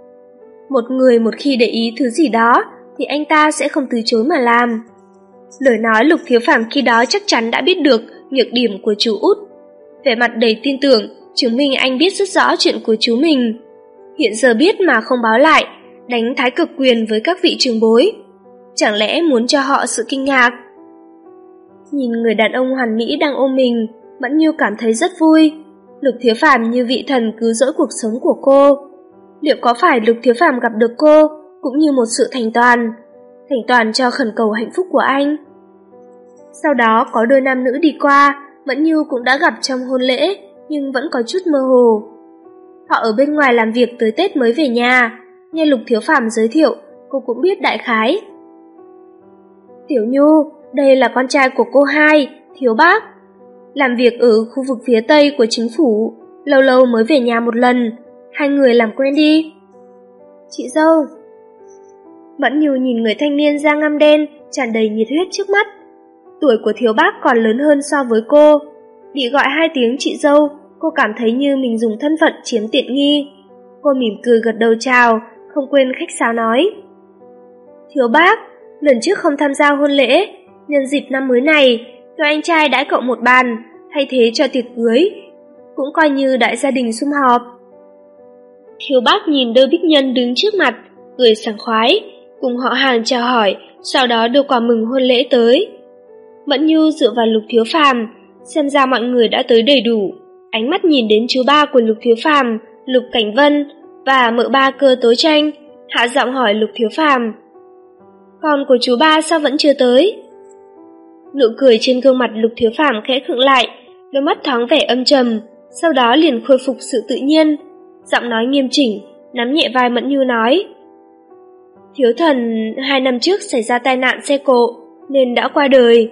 Một người một khi để ý thứ gì đó thì anh ta sẽ không từ chối mà làm. Lời nói Lục Thiếu Phàm khi đó chắc chắn đã biết được nhược điểm của chú út. Vẻ mặt đầy tin tưởng, chứng minh anh biết rất rõ chuyện của chú mình. Hiện giờ biết mà không báo lại, đánh thái cực quyền với các vị trưởng bối. Chẳng lẽ muốn cho họ sự kinh ngạc? Nhìn người đàn ông hoàn mỹ đang ôm mình, Mẫn Nhu cảm thấy rất vui. Lục Thiếu Phàm như vị thần cứu rỗi cuộc sống của cô. Liệu có phải Lục Thiếu Phàm gặp được cô cũng như một sự thành toàn, thành toàn cho khẩn cầu hạnh phúc của anh? Sau đó có đôi nam nữ đi qua, Mẫn Nhu cũng đã gặp trong hôn lễ, nhưng vẫn có chút mơ hồ. Họ ở bên ngoài làm việc tới Tết mới về nhà, nghe Lục Thiếu Phàm giới thiệu, cô cũng biết đại khái. Tiểu Nhu, đây là con trai của cô hai, Thiếu Bác. Làm việc ở khu vực phía Tây của chính phủ, lâu lâu mới về nhà một lần, hai người làm quen đi. Chị dâu. Mẫn Nhu nhìn người thanh niên da ngăm đen, tràn đầy nhiệt huyết trước mắt. Tuổi của Thiếu Bác còn lớn hơn so với cô. Bị gọi hai tiếng chị dâu, cô cảm thấy như mình dùng thân phận chiếm tiện nghi. Cô mỉm cười gật đầu chào, không quên khách sáo nói. Thiếu Bác, lần trước không tham gia hôn lễ, nhân dịp năm mới này, tôi anh trai đãi cậu một bàn, thay thế cho tiệc cưới, cũng coi như đại gia đình sum họp. Thiếu Bác nhìn đôi bích nhân đứng trước mặt, cười sảng khoái, cùng họ hàng chào hỏi, sau đó đưa quà mừng hôn lễ tới. Mẫn Nhu dựa vào Lục Thiếu Phàm, xem ra mọi người đã tới đầy đủ, ánh mắt nhìn đến chú ba của Lục Thiếu Phàm, Lục Cảnh Vân và mợ ba Cơ Tố Tranh, hạ giọng hỏi Lục Thiếu Phàm. Con của chú ba sao vẫn chưa tới? Nụ cười trên gương mặt Lục Thiếu Phàm khẽ khựng lại, đôi mắt thoáng vẻ âm trầm, sau đó liền khôi phục sự tự nhiên, giọng nói nghiêm chỉnh, nắm nhẹ vai Mẫn Nhu nói. Thiếu thần hai năm trước xảy ra tai nạn xe cộ, nên đã qua đời.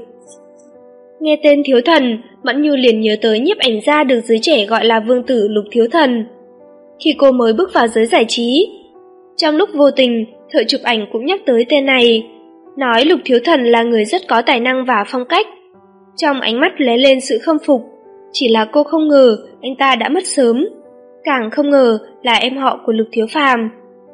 Nghe tên Thiếu thần, Mẫn Nhu liền nhớ tới nhiếp ảnh gia được giới trẻ gọi là Vương Tử Lục Thiếu Thần. Khi cô mới bước vào giới giải trí, trong lúc vô tình, thợ chụp ảnh cũng nhắc tới tên này, nói Lục Thiếu Thần là người rất có tài năng và phong cách. Trong ánh mắt lóe lên sự khâm phục, chỉ là cô không ngờ anh ta đã mất sớm, càng không ngờ là em họ của Lục Thiếu Phàm.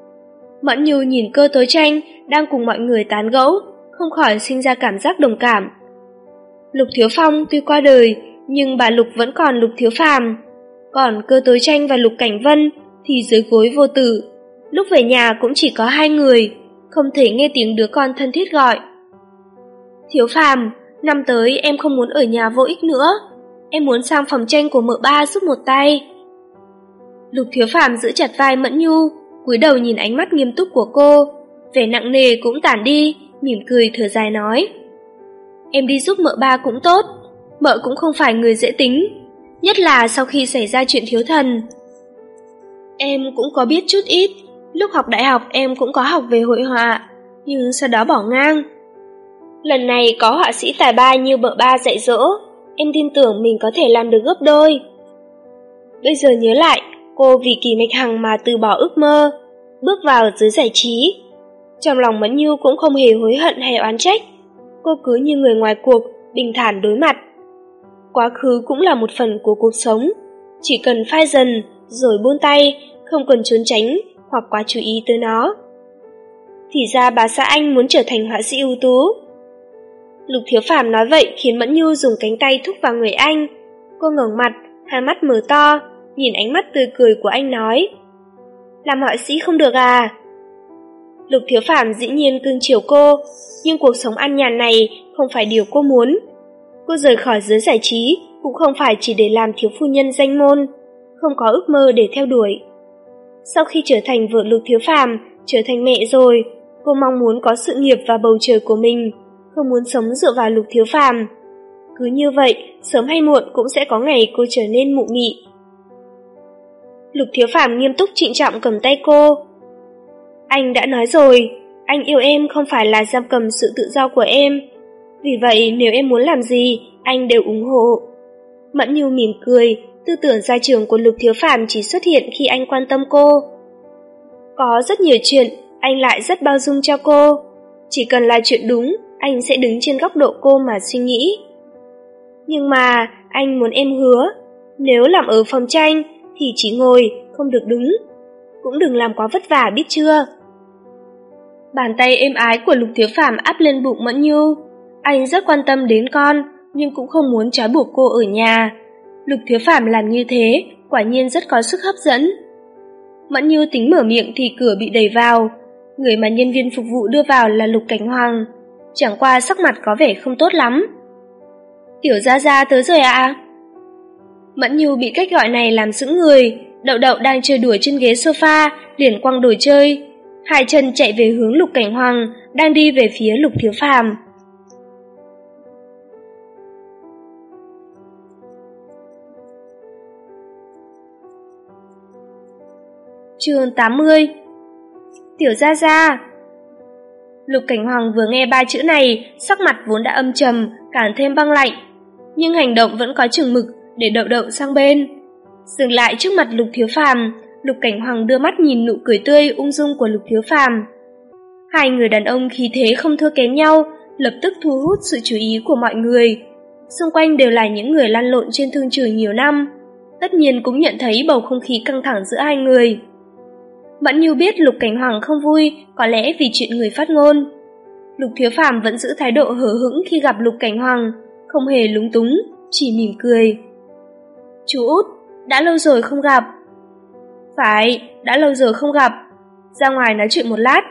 Mẫn Nhu nhìn Cơ Tố Tranh đang cùng mọi người tán gẫu, không khỏi sinh ra cảm giác đồng cảm. Lục Thiếu Phong tuy qua đời, nhưng bà Lục vẫn còn Lục Thiếu Phàm. Còn Cơ Tố Tranh và Lục Cảnh Vân thì dưới gối vô tử, lúc về nhà cũng chỉ có hai người, không thể nghe tiếng đứa con thân thiết gọi. Thiếu Phàm, năm tới em không muốn ở nhà vô ích nữa, em muốn sang phòng tranh của mợ ba giúp một tay. Lục Thiếu Phàm giữ chặt vai Mẫn Nhu, cúi đầu nhìn ánh mắt nghiêm túc của cô, vẻ nặng nề cũng tản đi, mỉm cười thở dài nói. Em đi giúp mợ ba cũng tốt, mợ cũng không phải người dễ tính, nhất là sau khi xảy ra chuyện thiếu thần. Em cũng có biết chút ít, lúc học đại học em cũng có học về hội họa, nhưng sau đó bỏ ngang. Lần này có họa sĩ tài ba như mợ ba dạy dỗ, em tin tưởng mình có thể làm được gấp đôi. Bây giờ nhớ lại, cô vì Kỳ Mạch Hằng mà từ bỏ ước mơ, bước vào giới giải trí. Trong lòng Mẫn Nhu cũng không hề hối hận hay oán trách, cô cứ như người ngoài cuộc, bình thản đối mặt. Quá khứ cũng là một phần của cuộc sống, chỉ cần phai dần rồi buông tay, không cần trốn tránh hoặc quá chú ý tới nó. Thì ra bà xã anh muốn trở thành họa sĩ ưu tú. Lục Thiếu Phàm nói vậy khiến Mẫn Nhu dùng cánh tay thúc vào người anh. Cô ngẩng mặt, hai mắt mở to, nhìn ánh mắt tươi cười của anh nói: làm họa sĩ không được à? Lục Thiếu Phàm dĩ nhiên cưng chiều cô, nhưng cuộc sống an nhàn này không phải điều cô muốn. Cô rời khỏi giới giải trí cũng không phải chỉ để làm thiếu phu nhân danh môn, không có ước mơ để theo đuổi. Sau khi trở thành vợ Lục Thiếu Phàm, trở thành mẹ rồi, cô mong muốn có sự nghiệp và bầu trời của mình, không muốn sống dựa vào Lục Thiếu Phàm. Cứ như vậy, sớm hay muộn cũng sẽ có ngày cô trở nên mụ mị. Lục Thiếu Phàm nghiêm túc trịnh trọng cầm tay cô. Anh đã nói rồi, anh yêu em không phải là giam cầm sự tự do của em. Vì vậy nếu em muốn làm gì, anh đều ủng hộ. Mẫn Nhu mỉm cười, tư tưởng gia trưởng của Lục Thiếu Phàm chỉ xuất hiện khi anh quan tâm cô. Có rất nhiều chuyện, anh lại rất bao dung cho cô. Chỉ cần là chuyện đúng, anh sẽ đứng trên góc độ cô mà suy nghĩ. Nhưng mà, anh muốn em hứa, nếu làm ở phòng tranh thì chỉ ngồi, không được đứng. Cũng đừng làm quá vất vả biết chưa? Bàn tay êm ái của Lục Thiếu Phàm áp lên bụng Mẫn Nhu. Anh rất quan tâm đến con, nhưng cũng không muốn trói buộc cô ở nhà. Lục Thiếu Phàm làm như thế, quả nhiên rất có sức hấp dẫn. Mẫn Nhu tính mở miệng thì cửa bị đẩy vào. Người mà nhân viên phục vụ đưa vào là Lục Cảnh Hoàng. Chẳng qua sắc mặt có vẻ không tốt lắm. Tiểu Gia Gia tới rồi ạ. À? Mẫn Nhu bị cách gọi này làm sững người. Đậu Đậu đang chơi đùa trên ghế sofa, liền quăng đồ chơi. Hai chân chạy về hướng Lục Cảnh Hoàng, đang đi về phía Lục Thiếu Phàm. Chương tám mươi. Tiểu Gia Gia. Lục Cảnh Hoàng vừa nghe ba chữ này, sắc mặt vốn đã âm trầm, càng thêm băng lạnh, nhưng hành động vẫn có chừng mực để Đậu Đậu sang bên. Dừng lại trước mặt Lục Thiếu Phàm, Lục Cảnh Hoàng đưa mắt nhìn nụ cười tươi ung dung của Lục Thiếu Phàm. Hai người đàn ông khí thế không thua kém nhau, lập tức thu hút sự chú ý của mọi người. Xung quanh đều là những người lăn lộn trên thương trường nhiều năm, tất nhiên cũng nhận thấy bầu không khí căng thẳng giữa hai người. Mẫn Nhu biết Lục Cảnh Hoàng không vui, có lẽ vì chuyện người phát ngôn. Lục Thiếu Phàm vẫn giữ thái độ hờ hững khi gặp Lục Cảnh Hoàng, không hề lúng túng, chỉ mỉm cười. Chú Út, đã lâu rồi không gặp. Phải, đã lâu rồi không gặp. Ra ngoài nói chuyện một lát.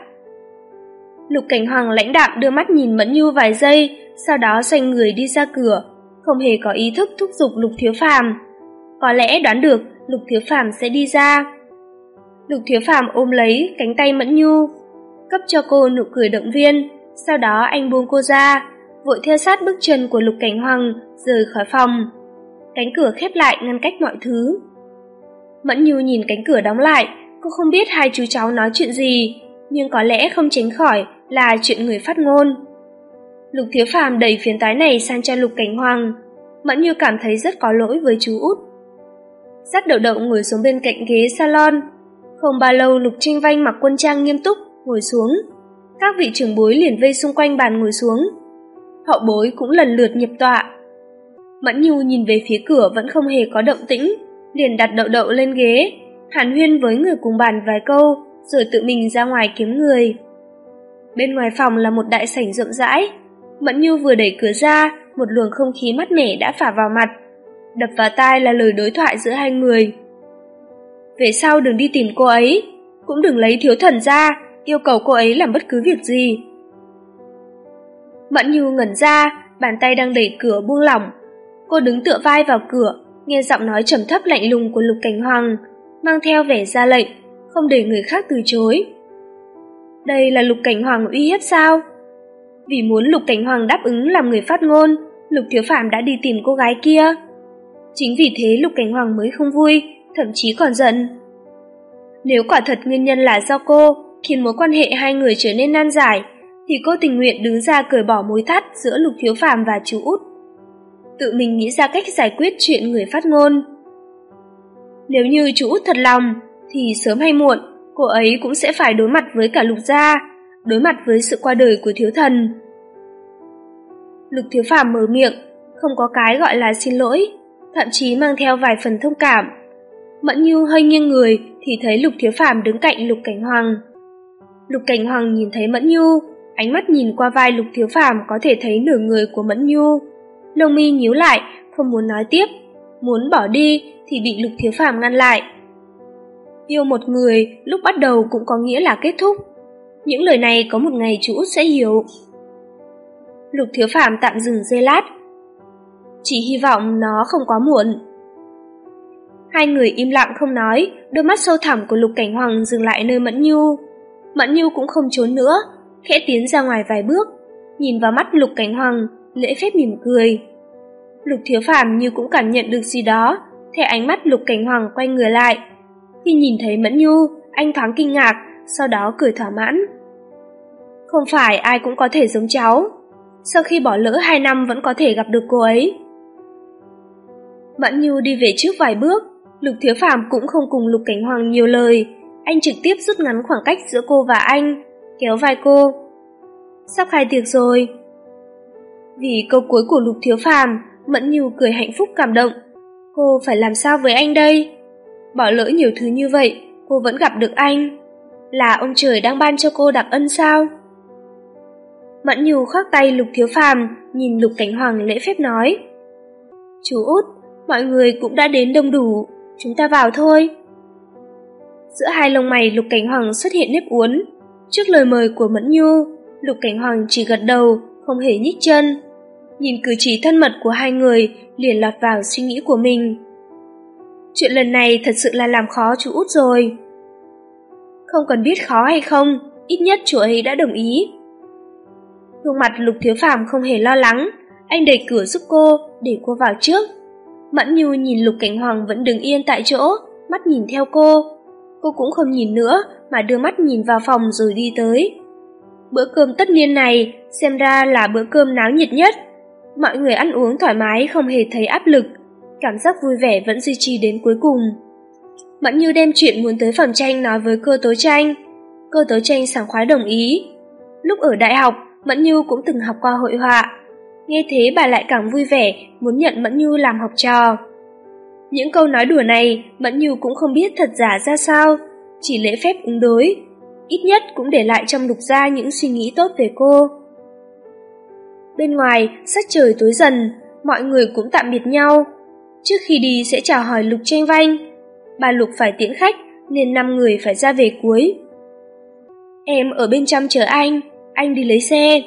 Lục Cảnh Hoàng lãnh đạm đưa mắt nhìn Mẫn Nhu vài giây, sau đó xoay người đi ra cửa, không hề có ý thức thúc giục Lục Thiếu Phàm. Có lẽ đoán được Lục Thiếu Phàm sẽ đi ra. Lục Thiếu Phàm ôm lấy cánh tay Mẫn Nhu, cấp cho cô nụ cười động viên, sau đó anh buông cô ra, vội theo sát bước chân của Lục Cảnh Hoàng rời khỏi phòng. Cánh cửa khép lại ngăn cách mọi thứ. Mẫn Nhu nhìn cánh cửa đóng lại, cô không biết hai chú cháu nói chuyện gì, nhưng có lẽ không tránh khỏi là chuyện người phát ngôn. Lục Thiếu Phàm đẩy phiền toái này sang cho Lục Cảnh Hoàng. Mẫn Nhu cảm thấy rất có lỗi với chú Út. Dắt Đậu Đậu ngồi xuống bên cạnh ghế salon. Không bao lâu Lục Trinh Vanh mặc quân trang nghiêm túc ngồi xuống. Các vị trưởng bối liền vây xung quanh bàn ngồi xuống. Hậu bối cũng lần lượt nhập tọa. Mẫn Nhu nhìn về phía cửa vẫn không hề có động tĩnh, liền đặt Đậu Đậu lên ghế, hàn huyên với người cùng bàn vài câu, rồi tự mình ra ngoài kiếm người. Bên ngoài phòng là một đại sảnh rộng rãi. Mẫn Nhu vừa đẩy cửa ra, một luồng không khí mát mẻ đã phả vào mặt. Đập vào tai là lời đối thoại giữa hai người. Về sau đừng đi tìm cô ấy, cũng đừng lấy Thiếu Thần ra, yêu cầu cô ấy làm bất cứ việc gì. Mẫn Nhu ngẩn ra, bàn tay đang đẩy cửa buông lỏng. Cô đứng tựa vai vào cửa, nghe giọng nói trầm thấp lạnh lùng của Lục Cảnh Hoàng, mang theo vẻ ra lệnh, không để người khác từ chối. Đây là Lục Cảnh Hoàng uy hiếp sao? Vì muốn Lục Cảnh Hoàng đáp ứng làm người phát ngôn, Lục Thiếu Phàm đã đi tìm cô gái kia. Chính vì thế Lục Cảnh Hoàng mới không vui, thậm chí còn giận. Nếu quả thật nguyên nhân là do cô khiến mối quan hệ hai người trở nên nan giải, thì cô tình nguyện đứng ra cởi bỏ mối thắt giữa Lục Thiếu Phàm và chú Út, tự mình nghĩ ra cách giải quyết chuyện người phát ngôn. Nếu như chú Út thật lòng, thì sớm hay muộn, cô ấy cũng sẽ phải đối mặt với cả Lục gia, đối mặt với sự qua đời của thiếu thần. Lục Thiếu Phàm mở miệng, không có cái gọi là xin lỗi, thậm chí mang theo vài phần thông cảm. Mẫn Nhu hơi nghiêng người thì thấy Lục Thiếu Phàm đứng cạnh Lục Cảnh Hoàng. Lục Cảnh Hoàng nhìn thấy Mẫn Nhu, ánh mắt nhìn qua vai Lục Thiếu Phàm có thể thấy nửa người của Mẫn Nhu. Lông mi nhíu lại, không muốn nói tiếp, muốn bỏ đi thì bị Lục Thiếu Phàm ngăn lại. Yêu một người lúc bắt đầu cũng có nghĩa là kết thúc. Những lời này có một ngày chú Út sẽ hiểu. Lục Thiếu Phàm tạm dừng giây lát. Chỉ hy vọng nó không quá muộn. Hai người im lặng không nói, đôi mắt sâu thẳm của Lục Cảnh Hoàng dừng lại nơi Mẫn Nhu. Mẫn Nhu cũng không trốn nữa, khẽ tiến ra ngoài vài bước, nhìn vào mắt Lục Cảnh Hoàng, lễ phép mỉm cười. Lục Thiếu Phàm như cũng cảm nhận được gì đó, theo ánh mắt Lục Cảnh Hoàng quay người lại. Khi nhìn thấy Mẫn Nhu, anh thoáng kinh ngạc, sau đó cười thỏa mãn. Không phải ai cũng có thể giống cháu, sau khi bỏ lỡ hai năm vẫn có thể gặp được cô ấy. Mẫn Nhu đi về trước vài bước, Lục Thiếu Phàm cũng không cùng Lục Cảnh Hoàng nhiều lời, anh trực tiếp rút ngắn khoảng cách giữa cô và anh, kéo vai cô. Sắp khai tiệc rồi. Vì câu cuối của Lục Thiếu Phàm, Mẫn Nhu cười hạnh phúc cảm động. Cô phải làm sao với anh đây? Bỏ lỡ nhiều thứ như vậy, cô vẫn gặp được anh. Là ông trời đang ban cho cô đặc ân sao? Mẫn Nhu khoác tay Lục Thiếu Phàm, nhìn Lục Cảnh Hoàng lễ phép nói. Chú Út, mọi người cũng đã đến đông đủ, chúng ta vào thôi. Giữa hai lông mày Lục Cảnh Hoàng xuất hiện nếp uốn. Trước lời mời của Mẫn Nhu, Lục Cảnh Hoàng chỉ gật đầu, không hề nhích chân. Nhìn cử chỉ thân mật của hai người, liền lọt vào suy nghĩ của mình. Chuyện lần này thật sự là làm khó chú Út rồi. Không cần biết khó hay không, ít nhất chú ấy đã đồng ý. Gương mặt Lục Thiếu Phàm không hề lo lắng, anh đẩy cửa giúp cô, để cô vào trước. Mẫn Nhu nhìn Lục Cảnh Hoàng vẫn đứng yên tại chỗ, mắt nhìn theo cô. Cô cũng không nhìn nữa, mà đưa mắt nhìn vào phòng rồi đi tới. Bữa cơm tất niên này xem ra là bữa cơm náo nhiệt nhất. Mọi người ăn uống thoải mái, không hề thấy áp lực. Cảm giác vui vẻ vẫn duy trì đến cuối cùng. Mẫn Nhu đem chuyện muốn tới phòng tranh nói với Cơ Tố Tranh. Cơ Tố Tranh sảng khoái đồng ý. Lúc ở đại học, Mẫn Nhu cũng từng học qua hội họa. Nghe thế bà lại càng vui vẻ, muốn nhận Mẫn Nhu làm học trò. Những câu nói đùa này, Mẫn Nhu cũng không biết thật giả ra sao, chỉ lễ phép ứng đối. Ít nhất cũng để lại trong Lục gia những suy nghĩ tốt về cô. Bên ngoài, sắc trời tối dần, mọi người cũng tạm biệt nhau. Trước khi đi sẽ chào hỏi Lục Tranh Vanh. Bà Lục phải tiễn khách, nên năm người phải ra về cuối. Em ở bên trong chờ anh, anh đi lấy xe.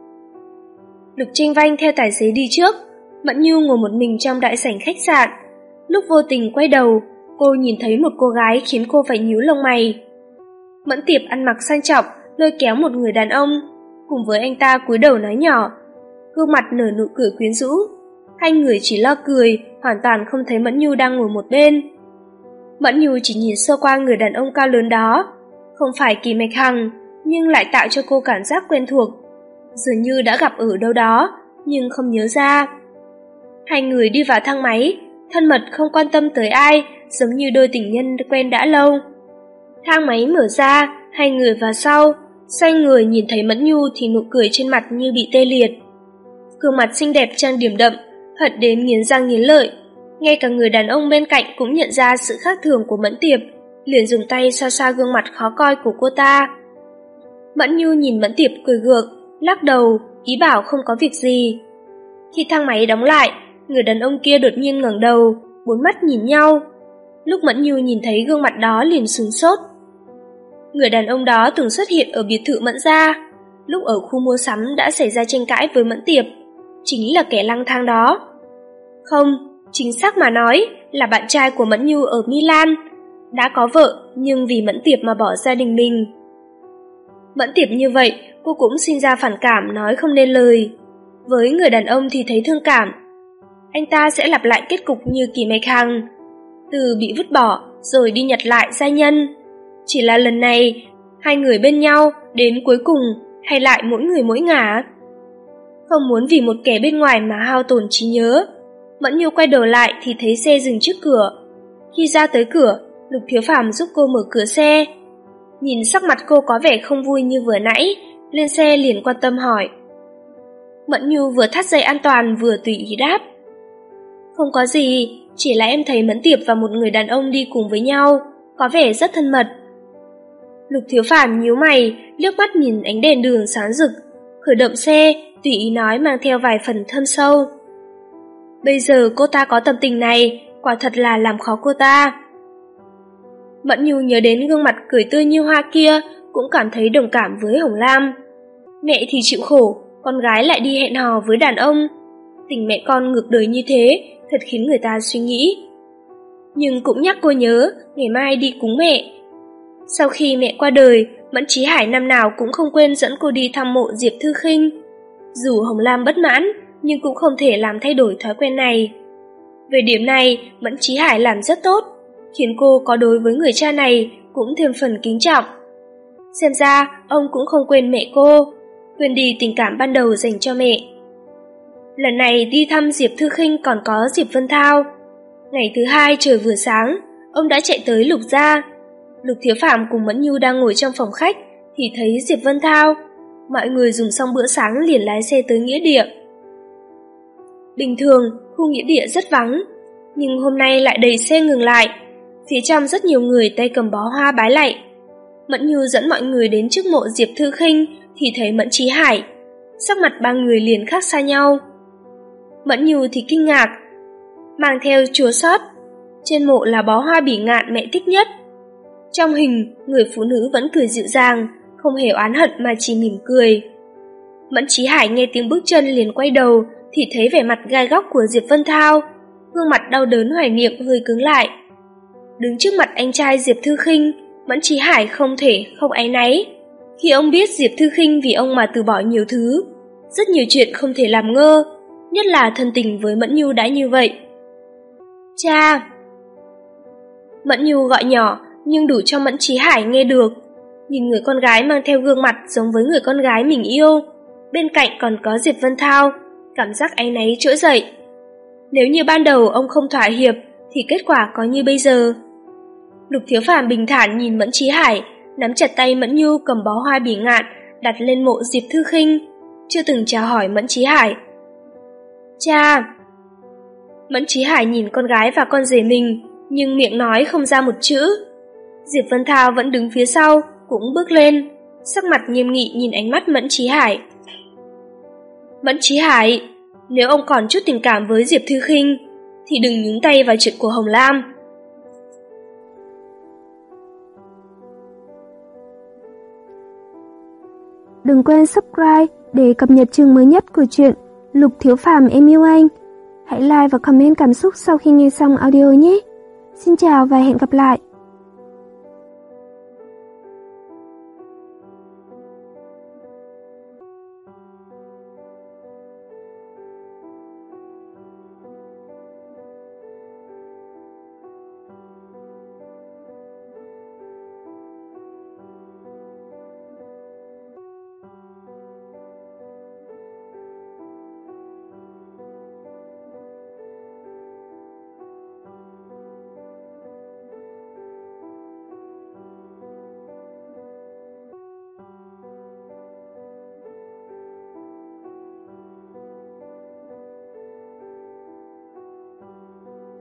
Lục Tranh Vanh theo tài xế đi trước, Mẫn Nhu ngồi một mình trong đại sảnh khách sạn. Lúc vô tình quay đầu, cô nhìn thấy một cô gái khiến cô phải nhíu lông mày. Mẫn Tiệp ăn mặc sang trọng, lôi kéo một người đàn ông, cùng với anh ta cúi đầu nói nhỏ, gương mặt nở nụ cười quyến rũ. Hai người chỉ lo cười, hoàn toàn không thấy Mẫn Nhu đang ngồi một bên. Mẫn Nhu chỉ nhìn sơ qua người đàn ông cao lớn đó, không phải Kỳ Mạch Hằng, nhưng lại tạo cho cô cảm giác quen thuộc, dường như đã gặp ở đâu đó, nhưng không nhớ ra. Hai người đi vào thang máy, thân mật không quan tâm tới ai, giống như đôi tình nhân quen đã lâu. Thang máy mở ra, hai người vào sau, xoay người nhìn thấy Mẫn Nhu thì nụ cười trên mặt như bị tê liệt. Gương mặt xinh đẹp trang điểm đậm, hận đến nghiến răng nghiến lợi. Ngay cả người đàn ông bên cạnh cũng nhận ra sự khác thường của Mẫn Tiệp, liền dùng tay xoa xoa gương mặt khó coi của cô ta. Mẫn Nhu nhìn Mẫn Tiệp cười gượng, lắc đầu, ý bảo không có việc gì. Khi thang máy đóng lại, người đàn ông kia đột nhiên ngẩng đầu, bốn mắt nhìn nhau. Lúc Mẫn Nhu nhìn thấy gương mặt đó liền sửng sốt. Người đàn ông đó từng xuất hiện ở biệt thự Mẫn gia, lúc ở khu mua sắm đã xảy ra tranh cãi với Mẫn Tiệp, chính là kẻ lang thang đó. Không, chính xác mà nói là bạn trai của Mẫn Nhu ở Milan, đã có vợ nhưng vì Mẫn Tiệp mà bỏ gia đình mình. Mẫn Tiệp như vậy, cô cũng sinh ra phản cảm nói không nên lời. Với người đàn ông thì thấy thương cảm. Anh ta sẽ lặp lại kết cục như Kỳ Mạch Hằng, từ bị vứt bỏ rồi đi nhặt lại giai nhân. Chỉ là lần này, hai người bên nhau đến cuối cùng hay lại mỗi người mỗi ngả. Không muốn vì một kẻ bên ngoài mà hao tổn trí nhớ. Mẫn Nhu quay đầu lại thì thấy xe dừng trước cửa. Khi ra tới cửa, Lục Thiếu Phàm giúp cô mở cửa xe. Nhìn sắc mặt cô có vẻ không vui như vừa nãy, lên xe liền quan tâm hỏi. Mẫn Nhu vừa thắt dây an toàn vừa tùy ý đáp. Không có gì, chỉ là em thấy Mẫn Tiệp và một người đàn ông đi cùng với nhau, có vẻ rất thân mật. Lục Thiếu Phàm nhíu mày, liếc mắt nhìn ánh đèn đường sáng rực, khởi động xe, tùy ý nói mang theo vài phần thâm sâu. Bây giờ cô ta có tâm tình này, quả thật là làm khó cô ta. Mẫn Nhu nhớ đến gương mặt cười tươi như hoa kia, cũng cảm thấy đồng cảm với Hồng Lam. Mẹ thì chịu khổ, con gái lại đi hẹn hò với đàn ông. Tình mẹ con ngược đời như thế, thật khiến người ta suy nghĩ. Nhưng cũng nhắc cô nhớ, ngày mai đi cúng mẹ. Sau khi mẹ qua đời, Mẫn Chí Hải năm nào cũng không quên dẫn cô đi thăm mộ Diệp Thư Khinh. Dù Hồng Lam bất mãn, nhưng cũng không thể làm thay đổi thói quen này. Về điểm này, Mẫn Chí Hải làm rất tốt, khiến cô có đối với người cha này cũng thêm phần kính trọng. Xem ra, ông cũng không quên mẹ cô, quên đi tình cảm ban đầu dành cho mẹ. Lần này đi thăm Diệp Thư Khinh còn có Diệp Vân Thao. Ngày thứ hai trời vừa sáng, ông đã chạy tới Lục gia. Lục Thiếu Phàm cùng Mẫn Nhu đang ngồi trong phòng khách thì thấy Diệp Vân Thao. Mọi người dùng xong bữa sáng liền lái xe tới nghĩa địa. Bình thường, khu nghĩa địa rất vắng, nhưng hôm nay lại đầy xe ngừng lại. Phía trong rất nhiều người tay cầm bó hoa bái lạy. Mẫn Nhu dẫn mọi người đến trước mộ Diệp Thư Khinh thì thấy Mẫn Chí Hải. Sắc mặt ba người liền khác xa nhau. Mẫn Nhu thì kinh ngạc, mang theo chua xót. Trên mộ là bó hoa bỉ ngạn mẹ thích nhất. Trong hình, người phụ nữ vẫn cười dịu dàng, không hề oán hận mà chỉ mỉm cười. Mẫn Chí Hải nghe tiếng bước chân liền quay đầu thì thấy vẻ mặt gai góc của Diệp Vân Thao, gương mặt đau đớn hoài niệm hơi cứng lại. Đứng trước mặt anh trai Diệp Thư Khinh, Mẫn Chí Hải không thể không áy náy. Khi ông biết Diệp Thư Khinh vì ông mà từ bỏ nhiều thứ, rất nhiều chuyện không thể làm ngơ, nhất là thân tình với Mẫn Nhu đã như vậy. Cha! Mẫn Nhu gọi nhỏ nhưng đủ cho Mẫn Chí Hải nghe được. Nhìn người con gái mang theo gương mặt giống với người con gái mình yêu, bên cạnh còn có Diệp Vân Thao, cảm giác áy náy trỗi dậy. Nếu như ban đầu ông không thỏa hiệp thì kết quả có như bây giờ. Lục Thiếu Phàm bình thản nhìn Mẫn Chí Hải, nắm chặt tay Mẫn Nhu cầm bó hoa bỉ ngạn đặt lên mộ Diệp Thư Khinh, chưa từng chào hỏi Mẫn Chí Hải. Cha! Mẫn Chí Hải nhìn con gái và con rể mình, nhưng miệng nói không ra một chữ. Diệp Vân Thao vẫn đứng phía sau, cũng bước lên, sắc mặt nghiêm nghị nhìn ánh mắt Mẫn Chí Hải. Mẫn Chí Hải, nếu ông còn chút tình cảm với Diệp Thư Khinh, thì đừng nhúng tay vào chuyện của Hồng Lam. Đừng quên subscribe để cập nhật chương mới nhất của truyện Lục Thiếu Phàm Em Yêu Anh. Hãy like và comment cảm xúc sau khi nghe xong audio nhé. Xin chào và hẹn gặp lại.